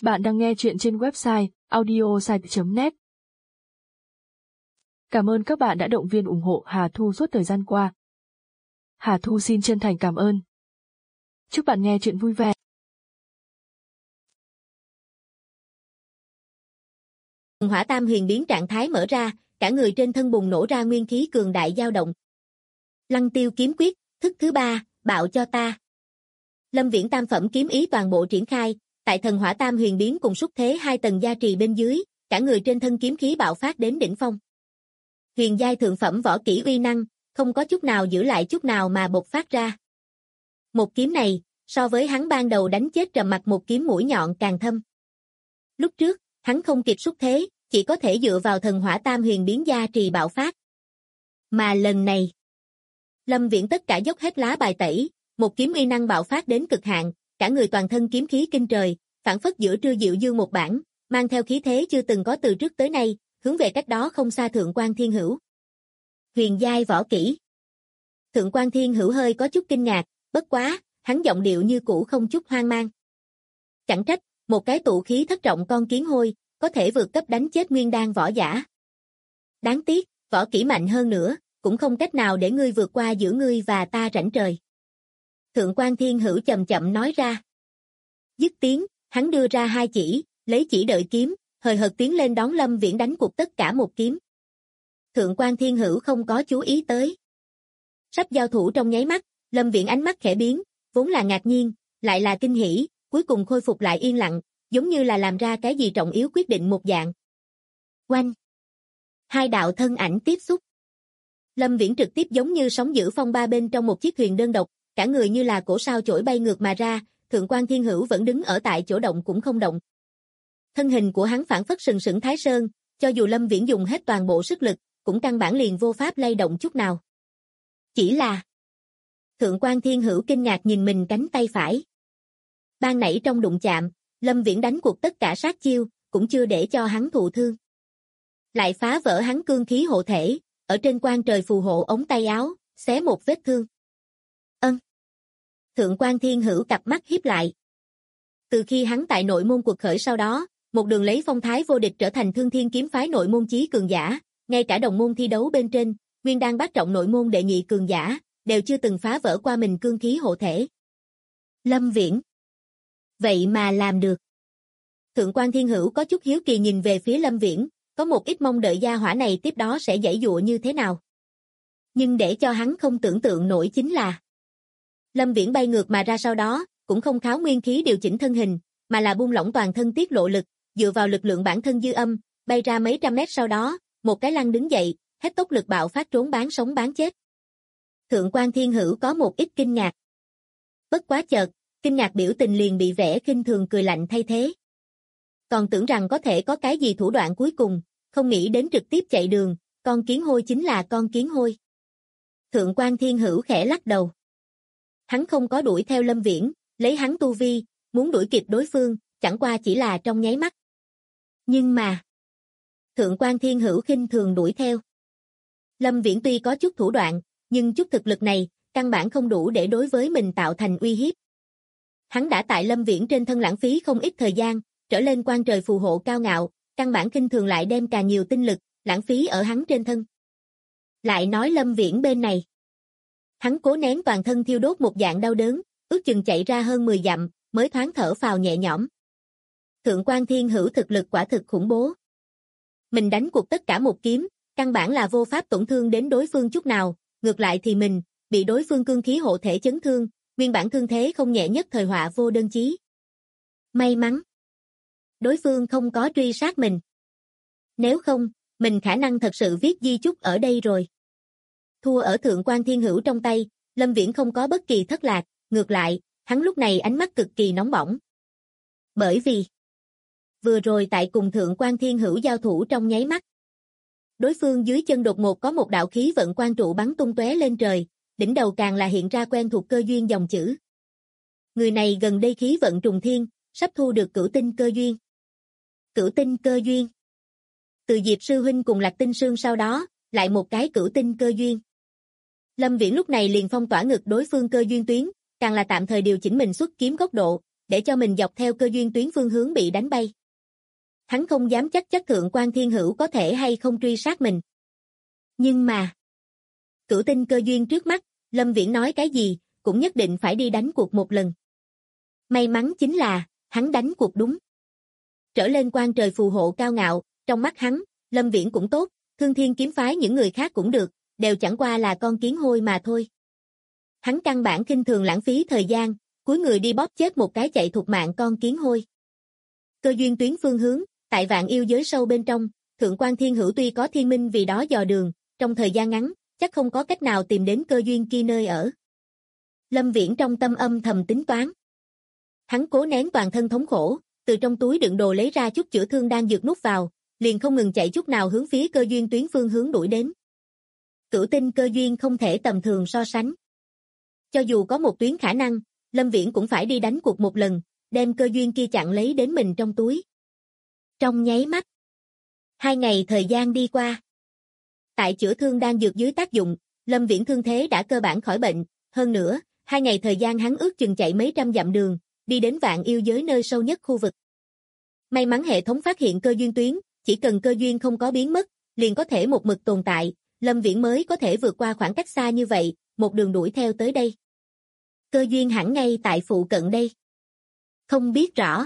Bạn đang nghe chuyện trên website audiosite.net. Cảm ơn các bạn đã động viên ủng hộ Hà Thu suốt thời gian qua. Hà Thu xin chân thành cảm ơn. Chúc bạn nghe chuyện vui vẻ. Hỏa tam huyền biến trạng thái mở ra, cả người trên thân bùng nổ ra nguyên khí cường đại dao động. Lăng tiêu kiếm quyết, thức thứ 3, bạo cho ta. Lâm Viễn tam phẩm kiếm ý toàn bộ triển khai, tại thần hỏa tam huyền biến cùng xúc thế 2 tầng gia trì bên dưới, cả người trên thân kiếm khí bạo phát đến đỉnh phong. Huyền giai thượng phẩm võ kỹ uy năng, không có chút nào giữ lại chút nào mà bộc phát ra. Một kiếm này, so với hắn ban đầu đánh chết Trầm Mặc một kiếm mũi nhọn càng thâm. Lúc trước, hắn không kịp xúc thế, chỉ có thể dựa vào thần hỏa tam huyền biến gia trì bạo phát. Mà lần này, Lâm Viễn tất cả dốc hết lá bài tẩy, một kiếm uy năng bạo phát đến cực hạn, cả người toàn thân kiếm khí kinh trời, phảng phất giữa trưa diệu dương một bản, mang theo khí thế chưa từng có từ trước tới nay, hướng về cách đó không xa Thượng Quan Thiên Hữu. Huyền giai võ kỹ. Thượng Quan Thiên Hữu hơi có chút kinh ngạc, bất quá, hắn giọng điệu như cũ không chút hoang mang. Chẳng trách, một cái tụ khí thất trọng con kiến hôi, có thể vượt cấp đánh chết nguyên đan võ giả. Đáng tiếc, võ kỹ mạnh hơn nữa, cũng không cách nào để ngươi vượt qua giữa ngươi và ta rảnh trời. Thượng Quan Thiên Hữu chậm chậm nói ra. Dứt tiếng, hắn đưa ra 2 chỉ, lấy chỉ đợi kiếm, hời hợt tiến lên đón Lâm Viễn đánh cuộc tất cả một kiếm. Thượng Quan Thiên Hữu không có chú ý tới. Sắp giao thủ trong nháy mắt, Lâm Viễn ánh mắt khẽ biến, vốn là ngạc nhiên, lại là kinh hỉ, cuối cùng khôi phục lại yên lặng, giống như là làm ra cái gì trọng yếu quyết định một dạng. Oanh! 2 đạo thân ảnh tiếp xúc. Lâm Viễn trực tiếp giống như sóng dữ phong ba bên trong một chiếc thuyền đơn độc, cả người như là cổ sao chổi bay ngược mà ra, Thượng Quan Thiên Hữu vẫn đứng ở tại chỗ động cũng không động. Thân hình của hắn phảng phất sừng sững Thái Sơn, cho dù Lâm Viễn dùng hết toàn bộ sức lực, cũng căn bản liền vô pháp lay động chút nào. Chỉ là Thượng Quan Thiên Hữu kinh ngạc nhìn mình cánh tay phải. Ban nãy trong đụng chạm, Lâm Viễn đánh cuộc tất cả sát chiêu, cũng chưa để cho hắn thụ thương. Lại phá vỡ hắn cương khí hộ thể, ở trên quan trời phù hộ ống tay áo, xé một vết thương. Thượng Quan Thiên Hữu cặp mắt híp lại. Từ khi hắn tại nội môn cuộc khởi sau đó, một đường lấy phong thái vô địch trở thành Thương Thiên kiếm phái nội môn chí cường giả, ngay cả đồng môn thi đấu bên trên, nguyên đan bát trọng nội môn đệ nhị cường giả, đều chưa từng phá vỡ qua mình cương khí hộ thể. Lâm Viễn. Vậy mà làm được. Thượng Quan Thiên Hữu có chút hiếu kỳ nhìn về phía Lâm Viễn, có một ít mong đợi gia hỏa này tiếp đó sẽ giãy giụa như thế nào. Nhưng để cho hắn không tưởng tượng nổi chính là Lâm Viễn bay ngược mà ra sau đó, cũng không kháo nguyên khí điều chỉnh thân hình, mà là buông lỏng toàn thân tiết lộ lực, dựa vào lực lượng bản thân dư âm, bay ra mấy trăm mét sau đó, một cái lăn đứng dậy, hết tốc lực bạo phát trốn bán sống bán chết. Thượng Quan Thiên Hữu có một ít kinh ngạc. Bất quá chợt, kinh ngạc biểu tình liền bị vẻ khinh thường cười lạnh thay thế. Còn tưởng rằng có thể có cái gì thủ đoạn cuối cùng, không nghĩ đến trực tiếp chạy đường, con kiến hôi chính là con kiến hôi. Thượng Quan Thiên Hữu khẽ lắc đầu. Hắn không có đuổi theo Lâm Viễn, lấy hắn tu vi, muốn đuổi kịp đối phương, chẳng qua chỉ là trong nháy mắt. Nhưng mà, Thượng Quan Thiên Hữu khinh thường đuổi theo. Lâm Viễn tuy có chút thủ đoạn, nhưng chút thực lực này, căn bản không đủ để đối với mình tạo thành uy hiếp. Hắn đã tại Lâm Viễn trên thân lãng phí không ít thời gian, trở lên quan trời phù hộ cao ngạo, căn bản khinh thường lại đem càng nhiều tinh lực, lãng phí ở hắn trên thân. Lại nói Lâm Viễn bên này. Hắn cố nén toàn thân thiêu đốt một dạng đau đớn, ước chừng chạy ra hơn 10 dặm, mới thoáng thở phào nhẹ nhõm. Thượng Quan Thiên Hữu thực lực quả thực khủng bố. Mình đánh cuộc tất cả một kiếm, căn bản là vô pháp tổn thương đến đối phương chút nào, ngược lại thì mình, bị đối phương cương khí hộ thể chấn thương, nguyên bản thương thế không nhẹ nhất thời họa vô đơn chí. May mắn, đối phương không có truy sát mình. Nếu không, mình khả năng thật sự viết di chúc ở đây rồi. Thua ở Thượng Quan Thiên Hữu trong tay, Lâm Viễn không có bất kỳ thất lạc, ngược lại, hắn lúc này ánh mắt cực kỳ nóng bỏng. Bởi vì, vừa rồi tại cùng Thượng Quan Thiên Hữu giao thủ trong nháy mắt. Đối phương dưới chân đột ngột có một đạo khí vận quang trụ bắn tung tóe lên trời, đỉnh đầu càng là hiện ra quen thuộc cơ duyên dòng chữ. Người này gần đây khí vận trùng thiên, sắp thu được cửu tinh cơ duyên. Cửu tinh cơ duyên. Từ Diệp sư huynh cùng Lạc Tinh Sương sau đó, lại một cái cửu tinh cơ duyên. Lâm Viễn lúc này liền phong tỏa ngực đối phương cơ duyên tuyến, càng là tạm thời điều chỉnh mình xuất kiếm góc độ, để cho mình dọc theo cơ duyên tuyến phương hướng bị đánh bay. Hắn không dám chắc Thượng quan Thiên Hữu có thể hay không truy sát mình. Nhưng mà, cửu tinh cơ duyên trước mắt, Lâm Viễn nói cái gì, cũng nhất định phải đi đánh cuộc một lần. May mắn chính là, hắn đánh cuộc đúng. Trở lên quan trời phù hộ cao ngạo, trong mắt hắn, Lâm Viễn cũng tốt, Thương Thiên kiếm phái những người khác cũng được, đều chẳng qua là con kiến hôi mà thôi. Hắn căn bản khinh thường lãng phí thời gian, cúi người đi bóp chết một cái chạy thục mạng con kiến hôi. Cơ duyên tuyến phương hướng, tại vạn yêu giới sâu bên trong, Thượng quan Thiên Hữu tuy có thiên minh vì đó dò đường, trong thời gian ngắn, chắc không có cách nào tìm đến cơ duyên kia nơi ở. Lâm Viễn trong tâm âm thầm tính toán. Hắn cố nén toàn thân thống khổ, từ trong túi đựng đồ lấy ra chút chữa thương đang dược nút vào, liền không ngừng chạy chút nào hướng phía cơ duyên tuyến phương hướng đuổi đến. Cửu tinh cơ duyên không thể tầm thường so sánh. Cho dù có một tuyến khả năng, Lâm Viễn cũng phải đi đánh cuộc một lần, đem cơ duyên kia chặn lấy đến mình trong túi. Trong nháy mắt, 2 ngày thời gian đi qua. Tại chữa thương đang dược dưới tác dụng, Lâm Viễn thương thế đã cơ bản khỏi bệnh, hơn nữa, 2 ngày thời gian hắn ước chừng chạy mấy trăm dặm đường, đi đến vạn yêu giới nơi sâu nhất khu vực. May mắn hệ thống phát hiện cơ duyên tuyến, chỉ cần cơ duyên không có biến mất, liền có thể một mực tồn tại, Lâm Viễn mới có thể vượt qua khoảng cách xa như vậy, một đường đuổi theo tới đây. Cơ duyên hẳn ngay tại phụ cận đây. Không biết rõ.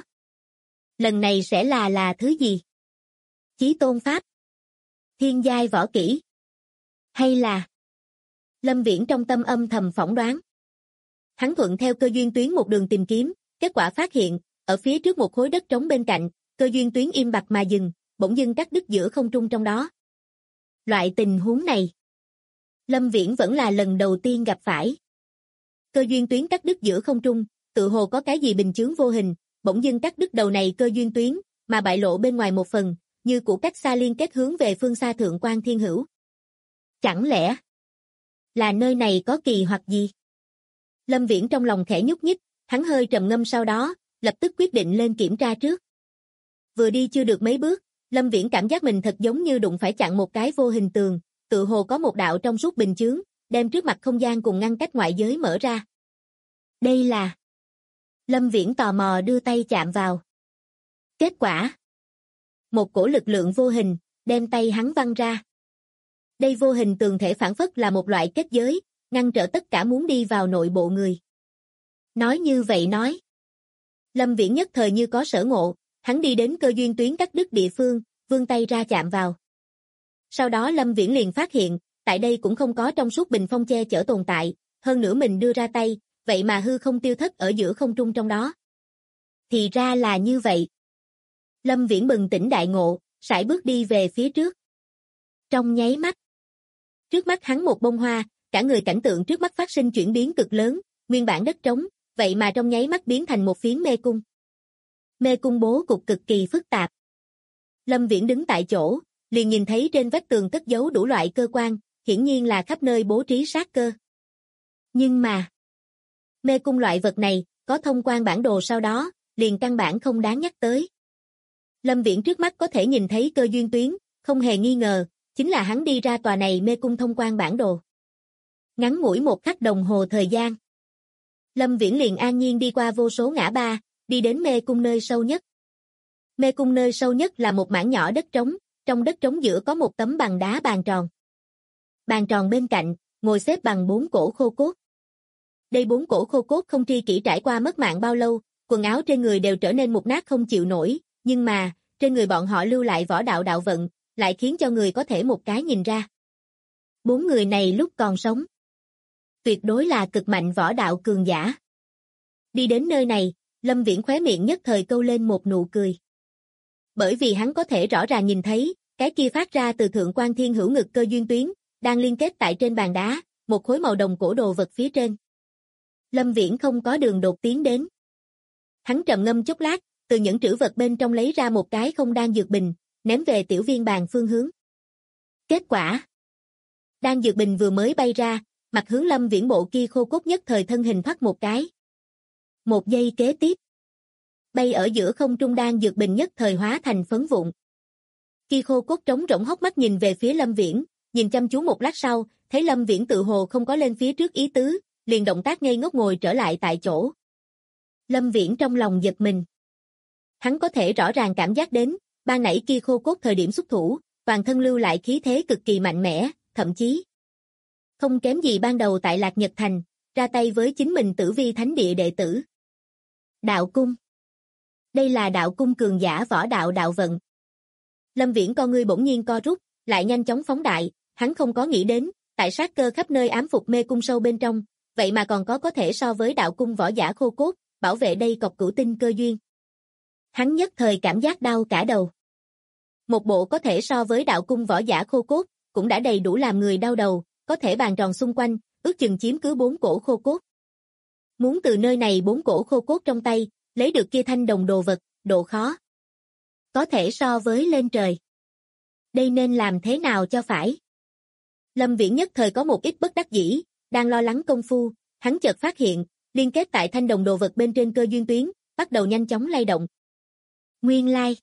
Lần này sẽ là thứ gì? Chí tôn pháp? Thiên giai võ kỹ? Hay là... Lâm Viễn trong tâm âm thầm phỏng đoán. Hắn thuận theo cơ duyên tuyến một đường tìm kiếm, kết quả phát hiện, ở phía trước một khối đất trống bên cạnh, cơ duyên tuyến im bặt mà dừng, bỗng dưng cắt đứt giữa không trung trong đó. Loại tình huống này, Lâm Viễn vẫn là lần đầu tiên gặp phải. Cơ duyên tuyến cắt đứt giữa không trung, tự hồ có cái gì bình chướng vô hình, bỗng dưng cắt đứt đầu này cơ duyên tuyến, mà bại lộ bên ngoài một phần, như của cách xa liên kết hướng về phương xa Thượng quan Thiên Hữu. Chẳng lẽ là nơi này có kỳ hoặc gì? Lâm Viễn trong lòng khẽ nhúc nhích, hắn hơi trầm ngâm sau đó, lập tức quyết định lên kiểm tra trước. Vừa đi chưa được mấy bước, Lâm Viễn cảm giác mình thật giống như đụng phải chặn một cái vô hình tường, tự hồ có một đạo trong suốt bình chướng, đem trước mặt không gian cùng ngăn cách ngoại giới mở ra. Đây là... Lâm Viễn tò mò đưa tay chạm vào. Kết quả, một cổ lực lượng vô hình, đem tay hắn văng ra. Đây vô hình tường thể phản phất là một loại kết giới, ngăn trở tất cả muốn đi vào nội bộ người. Nói như vậy nói. Lâm Viễn nhất thời như có sở ngộ, hắn đi đến cơ duyên tuyến cắt đứt địa phương, vươn tay ra chạm vào. Sau đó Lâm Viễn liền phát hiện, tại đây cũng không có trong suốt bình phong che chở tồn tại, hơn nữa mình đưa ra tay, vậy mà hư không tiêu thất ở giữa không trung trong đó. Thì ra là như vậy. Lâm Viễn bừng tỉnh đại ngộ, sải bước đi về phía trước. Trong nháy mắt, trước mắt hắn một bông hoa, cả người cảnh tượng trước mắt phát sinh chuyển biến cực lớn, nguyên bản đất trống, vậy mà trong nháy mắt biến thành một phiến mê cung. Mê cung bố cục cực kỳ phức tạp. Lâm Viễn đứng tại chỗ, liền nhìn thấy trên vách tường cất giấu đủ loại cơ quan, hiển nhiên là khắp nơi bố trí sát cơ. Nhưng mà, mê cung loại vật này, có thông quan bản đồ sau đó, liền căn bản không đáng nhắc tới. Lâm Viễn trước mắt có thể nhìn thấy cơ duyên tuyến, không hề nghi ngờ, chính là hắn đi ra tòa này mê cung thông quan bản đồ. Ngắn ngủi một khắc đồng hồ thời gian. Lâm Viễn liền an nhiên đi qua vô số ngã ba, đi đến mê cung nơi sâu nhất. Mê cung nơi sâu nhất là một mảng nhỏ đất trống, trong đất trống giữa có một tấm bằng đá bàn tròn. Bàn tròn bên cạnh, ngồi xếp bằng 4 cổ khô cốt. Đây 4 cổ khô cốt không tri kỷ trải qua mất mạng bao lâu, quần áo trên người đều trở nên mục nát không chịu nổi, nhưng mà, trên người bọn họ lưu lại võ đạo đạo vận, lại khiến cho người có thể một cái nhìn ra. 4 người này lúc còn sống, tuyệt đối là cực mạnh võ đạo cường giả. Đi đến nơi này, Lâm Viễn khóe miệng nhất thời câu lên một nụ cười. Bởi vì hắn có thể rõ ràng nhìn thấy, cái kia phát ra từ Thượng quan Thiên Hữu ngực cơ duyên tuyến, đang liên kết tại trên bàn đá, một khối màu đồng cổ đồ vật phía trên. Lâm Viễn không có đường đột tiến đến. Hắn trầm ngâm chốc lát, từ những trữ vật bên trong lấy ra một cái không đan dược bình, ném về tiểu viên bàn phương hướng. Kết quả, đan dược bình vừa mới bay ra, mặt hướng Lâm Viễn bộ kia khô cốt nhất thời thân hình thoát một cái. Một giây kế tiếp, bay ở giữa không trung đan dược bình nhất thời hóa thành phấn vụn. Kia khô cốt trống rỗng hốc mắt nhìn về phía Lâm Viễn, nhìn chăm chú một lát sau, thấy Lâm Viễn tự hồ không có lên phía trước ý tứ, liền động tác ngây ngốc ngồi trở lại tại chỗ. Lâm Viễn trong lòng giật mình. Hắn có thể rõ ràng cảm giác đến, ban nãy kia khô cốt thời điểm xuất thủ, toàn thân lưu lại khí thế cực kỳ mạnh mẽ, thậm chí không kém gì ban đầu tại Lạc Nhật Thành, ra tay với chính mình Tử Vi Thánh Địa đệ tử. Đạo cung. Đây là đạo cung cường giả võ đạo đạo vận. Lâm Viễn con ngươi bỗng nhiên co rút, lại nhanh chóng phóng đại, hắn không có nghĩ đến, tại sát cơ khắp nơi ám phục mê cung sâu bên trong, vậy mà còn có thể so với đạo cung võ giả khô cốt, bảo vệ đây cọc cửu tinh cơ duyên. Hắn nhất thời cảm giác đau cả đầu. Một bộ có thể so với đạo cung võ giả khô cốt, cũng đã đầy đủ làm người đau đầu, có thể bàn tròn xung quanh, ước chừng chiếm cứ 4 cổ khô cốt. Muốn từ nơi này 4 cổ khô cốt trong tay, lấy được kia thanh đồng đồ vật, độ khó có thể so với lên trời. Đây nên làm thế nào cho phải? Lâm Viễn nhất thời có một ít bất đắc dĩ, đang lo lắng công phu, hắn chợt phát hiện, liên kết tại thanh đồng đồ vật bên trên cơ duyên tuyến, bắt đầu nhanh chóng lay động. Nguyên lai,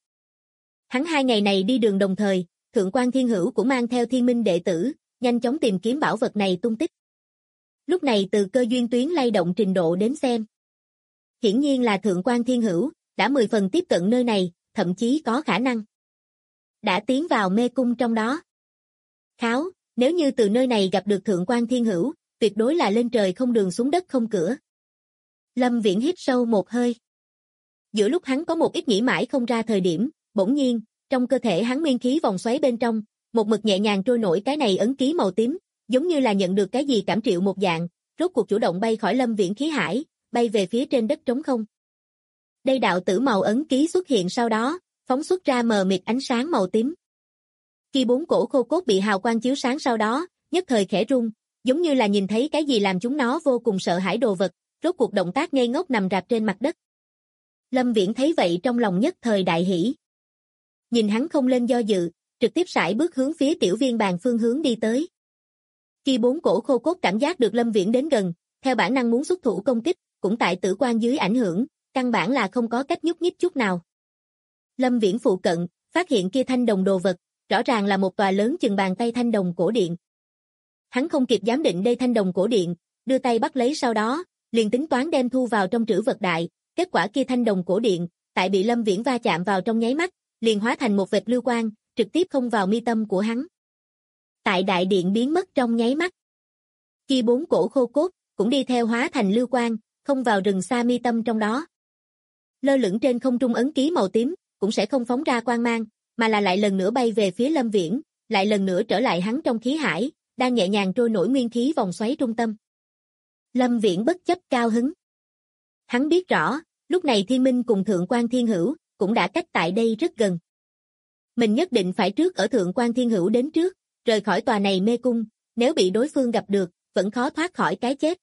hắn 2 ngày này đi đường đồng thời, Thượng Quan Thiên Hữu cũng mang theo Thiên Minh đệ tử, nhanh chóng tìm kiếm bảo vật này tung tích. Lúc này từ cơ duyên tuyến lay động trình độ đến xem, hiển nhiên là Thượng Quan Thiên Hữu đã 10 phần tiếp cận nơi này, thậm chí có khả năng đã tiến vào mê cung trong đó. Kháo, nếu như từ nơi này gặp được Thượng Quan Thiên Hữu, tuyệt đối là lên trời không đường xuống đất không cửa. Lâm Viễn hít sâu một hơi. Giữa lúc hắn có một ít nghĩ mãi không ra thời điểm, bỗng nhiên, trong cơ thể hắn nguyên khí vòng xoáy bên trong, một mực nhẹ nhàng trôi nổi cái này ấn ký màu tím, giống như là nhận được cái gì cảm triệu một dạng, rốt cuộc chủ động bay khỏi Lâm Viễn khí hải, bay về phía trên đất trống không. Đây đạo tử màu ấn ký xuất hiện sau đó, phóng xuất ra mờ mịt ánh sáng màu tím. Khi 4 cổ khô cốt bị hào quang chiếu sáng sau đó, nhất thời khẽ rung, giống như là nhìn thấy cái gì làm chúng nó vô cùng sợ hãi đồ vật, rốt cuộc động tác ngây ngốc nằm rạp trên mặt đất. Lâm Viễn thấy vậy trong lòng nhất thời đại hỉ. Nhìn hắn không lên do dự, trực tiếp sải bước hướng phía tiểu viên bàn phương hướng đi tới. Khi 4 cổ khô cốt cảm giác được Lâm Viễn đến gần, theo bản năng muốn xuất thủ công kích, cũng tại tử quan dưới ảnh hưởng, căn bản là không có cách nhúc nhích chút nào. Lâm Viễn phụ cận, phát hiện kia thanh đồng đồ vật, rõ ràng là một tòa lớn chừng bàn tay thanh đồng cổ điện. Hắn không kịp giám định đây thanh đồng cổ điện, đưa tay bắt lấy sau đó, liền tính toán đem thu vào trong trữ vật đại, kết quả kia thanh đồng cổ điện, tại bị Lâm Viễn va chạm vào trong nháy mắt, liền hóa thành một vệt lưu quang, trực tiếp không vào mi tâm của hắn. Tại đại điện biến mất trong nháy mắt. Kia 4 cổ khô cốt, cũng đi theo hóa thành lưu quang, không vào rừng xa mi tâm trong đó. Lơ lửng trên không trung ấn ký màu tím, cũng sẽ không phóng ra quang mang, mà là lại lần nữa bay về phía Lâm Viễn, lại lần nữa trở lại hắn trong khí hải, đang nhẹ nhàng trôi nổi nguyên khí vòng xoáy trung tâm. Lâm Viễn bất chấp cao hứng. Hắn biết rõ, lúc này Thiên Minh cùng Thượng Quan Thiên Hữu, cũng đã cách tại đây rất gần. Mình nhất định phải trước ở Thượng Quan Thiên Hữu đến trước, rời khỏi tòa này mê cung, nếu bị đối phương gặp được, vẫn khó thoát khỏi cái chết.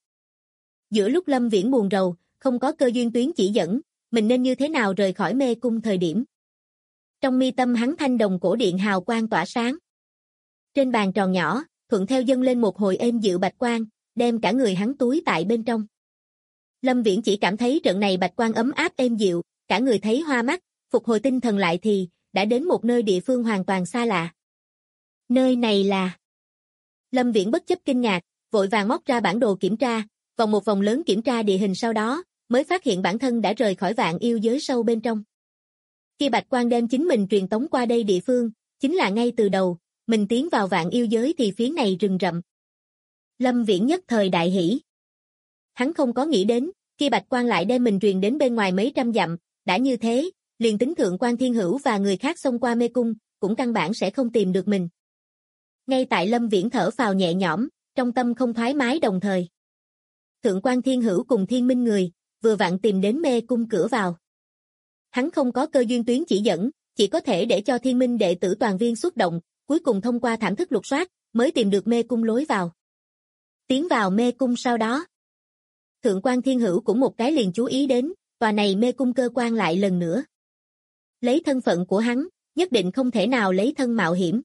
Giữa lúc Lâm Viễn buồn rầu, không có cơ duyên tuyến chỉ dẫn, mình nên như thế nào rời khỏi mê cung thời điểm. Trong mi tâm hắn thanh đồng cổ điện hào quang tỏa sáng. Trên bàn tròn nhỏ, thuận theo dâng lên một hồi êm dịu bạch quang, đem cả người hắn túi tại bên trong. Lâm Viễn chỉ cảm thấy trận này bạch quang ấm áp êm dịu, cả người thấy hoa mắt, phục hồi tinh thần lại thì, đã đến một nơi địa phương hoàn toàn xa lạ. Nơi này là... Lâm Viễn bất chấp kinh ngạc, vội vàng móc ra bản đồ kiểm tra, vòng một vòng lớn kiểm tra địa hình sau đó, mới phát hiện bản thân đã rời khỏi vạn yêu giới sâu bên trong. Khi bạch quang đem chính mình truyền tống qua đây địa phương, chính là ngay từ đầu, mình tiến vào vạn yêu giới thì phía này rừng rậm. Lâm Viễn nhất thời đại hỉ. Hắn không có nghĩ đến, khi bạch quang lại đem mình truyền đến bên ngoài mấy trăm dặm, đã như thế, liền tính Thượng Quan Thiên Hữu và người khác xông qua mê cung, cũng căn bản sẽ không tìm được mình. Ngay tại Lâm Viễn thở phào nhẹ nhõm, trong tâm không thoải mái đồng thời. Thượng Quan Thiên Hữu cùng Thiên Minh người, vừa vặn tìm đến mê cung cửa vào. Hắn không có cơ duyên tuyến chỉ dẫn, chỉ có thể để cho Thiên Minh đệ tử toàn viên xuất động, cuối cùng thông qua thảm thức lục soát, mới tìm được mê cung lối vào. Tiến vào mê cung sau đó, Thượng Quan Thiên Hữu cũng một cái liền chú ý đến, tòa này mê cung cơ quan lại lần nữa. Lấy thân phận của hắn, nhất định không thể nào lấy thân mạo hiểm.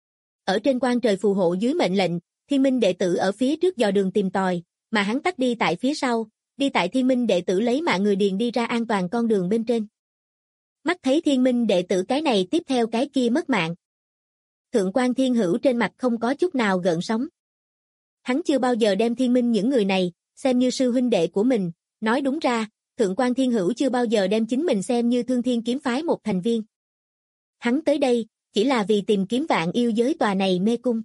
Ở trên quan trời phù hộ dưới mệnh lệnh, Thiên Minh đệ tử ở phía trước dò đường tìm tòi, mà hắn tắt đi tại phía sau, đi tại Thiên Minh đệ tử lấy mạng người điền đi ra an toàn con đường bên trên. Mắt thấy Thiên Minh đệ tử cái này tiếp theo cái kia mất mạng. Thượng Quan Thiên Hữu trên mặt không có chút nào gợn sóng. Hắn chưa bao giờ đem Thiên Minh những người này, xem như sư huynh đệ của mình, nói đúng ra, Thượng quan Thiên Hữu chưa bao giờ đem chính mình xem như Thương Thiên kiếm phái một thành viên. Hắn tới đây, chỉ là vì tìm kiếm Vạn Yêu giới tòa này mê cung.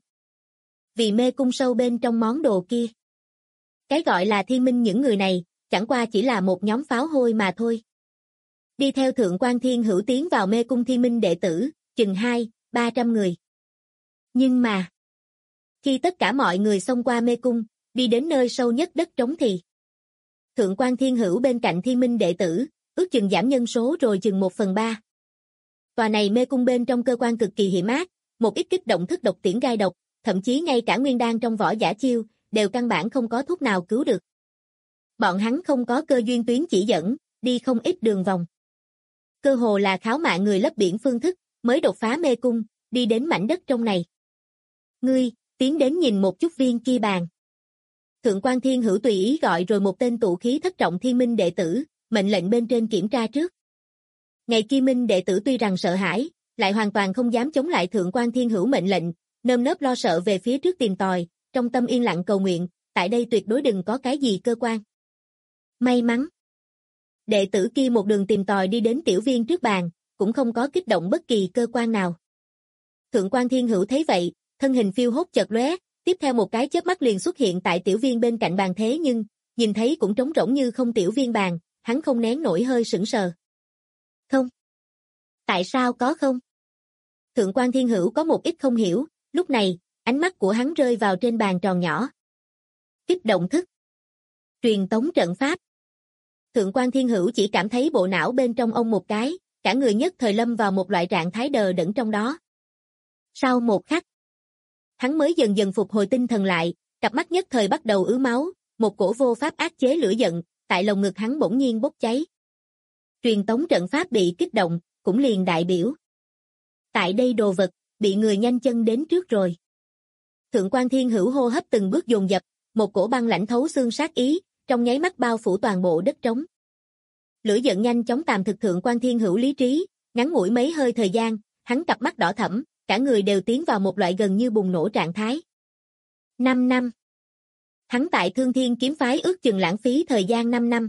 Vì mê cung sâu bên trong món đồ kia. Cái gọi là thiên minh những người này, chẳng qua chỉ là một nhóm pháo hôi mà thôi. Đi theo Thượng quan Thiên Hữu tiến vào mê cung thiên minh đệ tử, chừng 200-300 người. Nhưng mà, khi tất cả mọi người xông qua mê cung, đi đến nơi sâu nhất đất trống thì Thượng quan Thiên Hữu bên cạnh thiên minh đệ tử, ước chừng giảm nhân số rồi chừng 1/3. Tòa này mê cung bên trong cơ quan cực kỳ hiểm ác, một ít kích động thức độc tiễn gai độc, thậm chí ngay cả nguyên đan trong vỏ giả chiêu, đều căn bản không có thuốc nào cứu được. Bọn hắn không có cơ duyên tuyến chỉ dẫn, đi không ít đường vòng. Cơ hồ là kháo mạng người lấp biển phương thức, mới đột phá mê cung, đi đến mảnh đất trong này. Ngươi, tiến đến nhìn một chút viên kia bàn. Thượng quan Thiên Hữu tùy ý gọi rồi một tên tụ khí thất trọng thiên minh đệ tử, mệnh lệnh bên trên kiểm tra trước. Ngày kia minh đệ tử tuy rằng sợ hãi, lại hoàn toàn không dám chống lại Thượng quan Thiên Hữu mệnh lệnh, nơm nớp lo sợ về phía trước tìm tòi, trong tâm yên lặng cầu nguyện, tại đây tuyệt đối đừng có cái gì cơ quan. May mắn. Đệ tử kia một đường tìm tòi đi đến tiểu viên trước bàn, cũng không có kích động bất kỳ cơ quan nào. Thượng quan Thiên Hữu thấy vậy, thân hình phiêu hốt chợt lóe, tiếp theo một cái chớp mắt liền xuất hiện tại tiểu viên bên cạnh bàn thế nhưng, nhìn thấy cũng trống rỗng như không tiểu viên bàn, hắn không nén nổi hơi sững sờ. Không. Tại sao có không? Thượng quan Thiên Hữu có một ít không hiểu, lúc này, ánh mắt của hắn rơi vào trên bàn tròn nhỏ. Kích động thức. Truyền tống trận pháp. Thượng quan Thiên Hữu chỉ cảm thấy bộ não bên trong ông một cái, cả người nhất thời lâm vào một loại trạng thái đờ đẫn trong đó. Sau một khắc, hắn mới dần dần phục hồi tinh thần lại, cặp mắt nhất thời bắt đầu ứ máu, một cổ vô pháp áp chế lửa giận, tại lồng ngực hắn bỗng nhiên bốc cháy. Truyền tống trận pháp bị kích động, cũng liền đại biểu. Tại đây đồ vật, bị người nhanh chân đến trước rồi. Thượng quan Thiên Hữu hô hấp từng bước dồn dập, một cổ băng lãnh thấu xương sát ý, trong nháy mắt bao phủ toàn bộ đất trống. Lửa giận nhanh chóng tàm thực Thượng quan Thiên Hữu lý trí, ngắn ngủi mấy hơi thời gian, hắn cặp mắt đỏ thẫm, cả người đều tiến vào một loại gần như bùng nổ trạng thái. 5 năm. Hắn tại Thương Thiên kiếm phái ước chừng lãng phí thời gian 5 năm.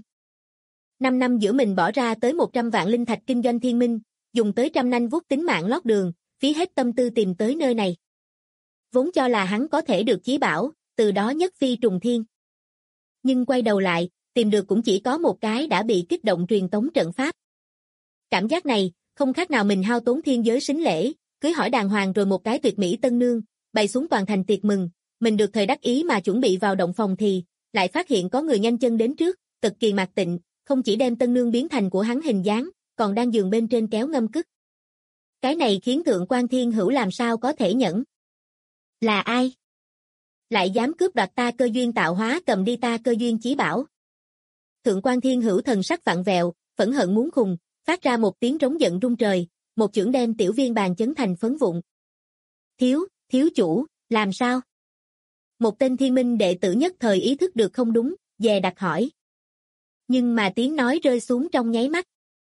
5 năm giữa mình bỏ ra tới 100 vạn linh thạch kinh doanh thiên minh, dùng tới trăm nanh vuốt tính mạng lót đường, phí hết tâm tư tìm tới nơi này. Vốn cho là hắn có thể được chí bảo, từ đó nhất phi trùng thiên. Nhưng quay đầu lại, tìm được cũng chỉ có một cái đã bị kích động truyền tống trận pháp. Cảm giác này, không khác nào mình hao tốn thiên giới sính lễ, cưới hỏi đàng hoàng rồi một cái tuyệt mỹ tân nương, bày xuống toàn thành tiệc mừng, mình được thời đắc ý mà chuẩn bị vào động phòng thì, lại phát hiện có người nhanh chân đến trước, cực kỳ mạc tịnh, không chỉ đem tân nương biến thành của hắn hình dáng, còn đang giường bên trên kéo ngâm cức. Cái này khiến Thượng quan Thiên Hữu làm sao có thể nhẫn. Là ai? Lại dám cướp đoạt ta cơ duyên tạo hóa cầm đi ta cơ duyên chí bảo. Thượng quan Thiên Hữu thần sắc vặn vẹo, phẫn hận muốn khùng, phát ra một tiếng trống giận rung trời, một chưởng đem tiểu viên bàn chấn thành phấn vụn. Thiếu chủ, làm sao? Một tên thiên minh đệ tử nhất thời ý thức được không đúng, dè đặt hỏi. Nhưng mà tiếng nói rơi xuống trong nháy mắt.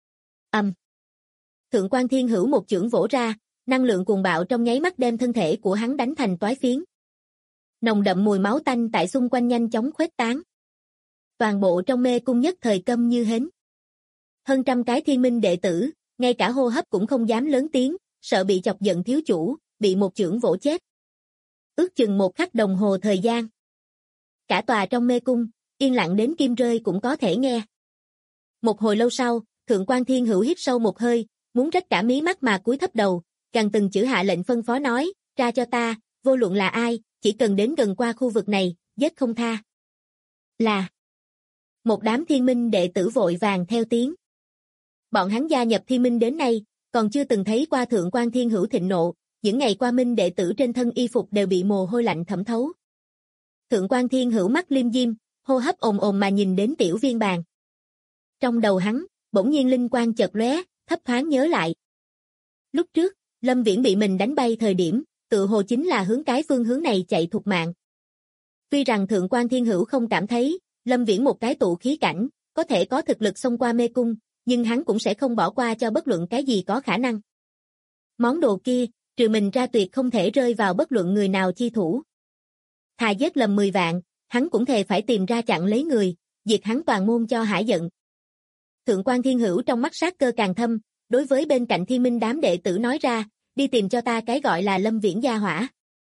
Thượng quan Thiên Hữu một chưởng vỗ ra, năng lượng cuồng bạo trong nháy mắt đem thân thể của hắn đánh thành toái phiến. Nồng đậm mùi máu tanh tại xung quanh nhanh chóng khuếch tán. Toàn bộ trong mê cung nhất thời câm như hến. Hơn trăm cái thiên minh đệ tử, ngay cả hô hấp cũng không dám lớn tiếng, sợ bị chọc giận thiếu chủ, bị một chưởng vỗ chết. Ước chừng một khắc đồng hồ thời gian. Cả tòa trong mê cung, yên lặng đến kim rơi cũng có thể nghe. Một hồi lâu sau, Thượng quan Thiên Hữu hít sâu một hơi, muốn rách cả mí mắt mà cúi thấp đầu, gằn từng chữ hạ lệnh phân phó nói, ra cho ta, vô luận là ai, chỉ cần đến gần qua khu vực này, giết không tha. Là. Một đám thiên minh đệ tử vội vàng theo tiếng. Bọn hắn gia nhập thiên minh đến nay, còn chưa từng thấy qua Thượng quan Thiên Hữu thịnh nộ, những ngày qua minh đệ tử trên thân y phục đều bị mồ hôi lạnh thẩm thấu. Thượng quan Thiên Hữu mắt liêm diêm, hô hấp ồn ồn mà nhìn đến tiểu viên bàn. Trong đầu hắn, bỗng nhiên linh quang chợt lóe, thấp thoáng nhớ lại. Lúc trước, Lâm Viễn bị mình đánh bay thời điểm, tự hồ chính là hướng cái phương hướng này chạy thục mạng. Tuy rằng Thượng quan Thiên Hữu không cảm thấy, Lâm Viễn một cái tụ khí cảnh, có thể có thực lực xông qua mê cung, nhưng hắn cũng sẽ không bỏ qua cho bất luận cái gì có khả năng. Món đồ kia, trừ mình ra tuyệt không thể rơi vào bất luận người nào chi thủ. Thà giết lầm 10 vạn, hắn cũng thề phải tìm ra chặn lấy người, diệt hắn toàn môn cho hả giận. Thượng quan Thiên Hữu trong mắt sát cơ càng thâm, đối với bên cạnh Thiên Minh đám đệ tử nói ra, đi tìm cho ta cái gọi là Lâm Viễn gia hỏa.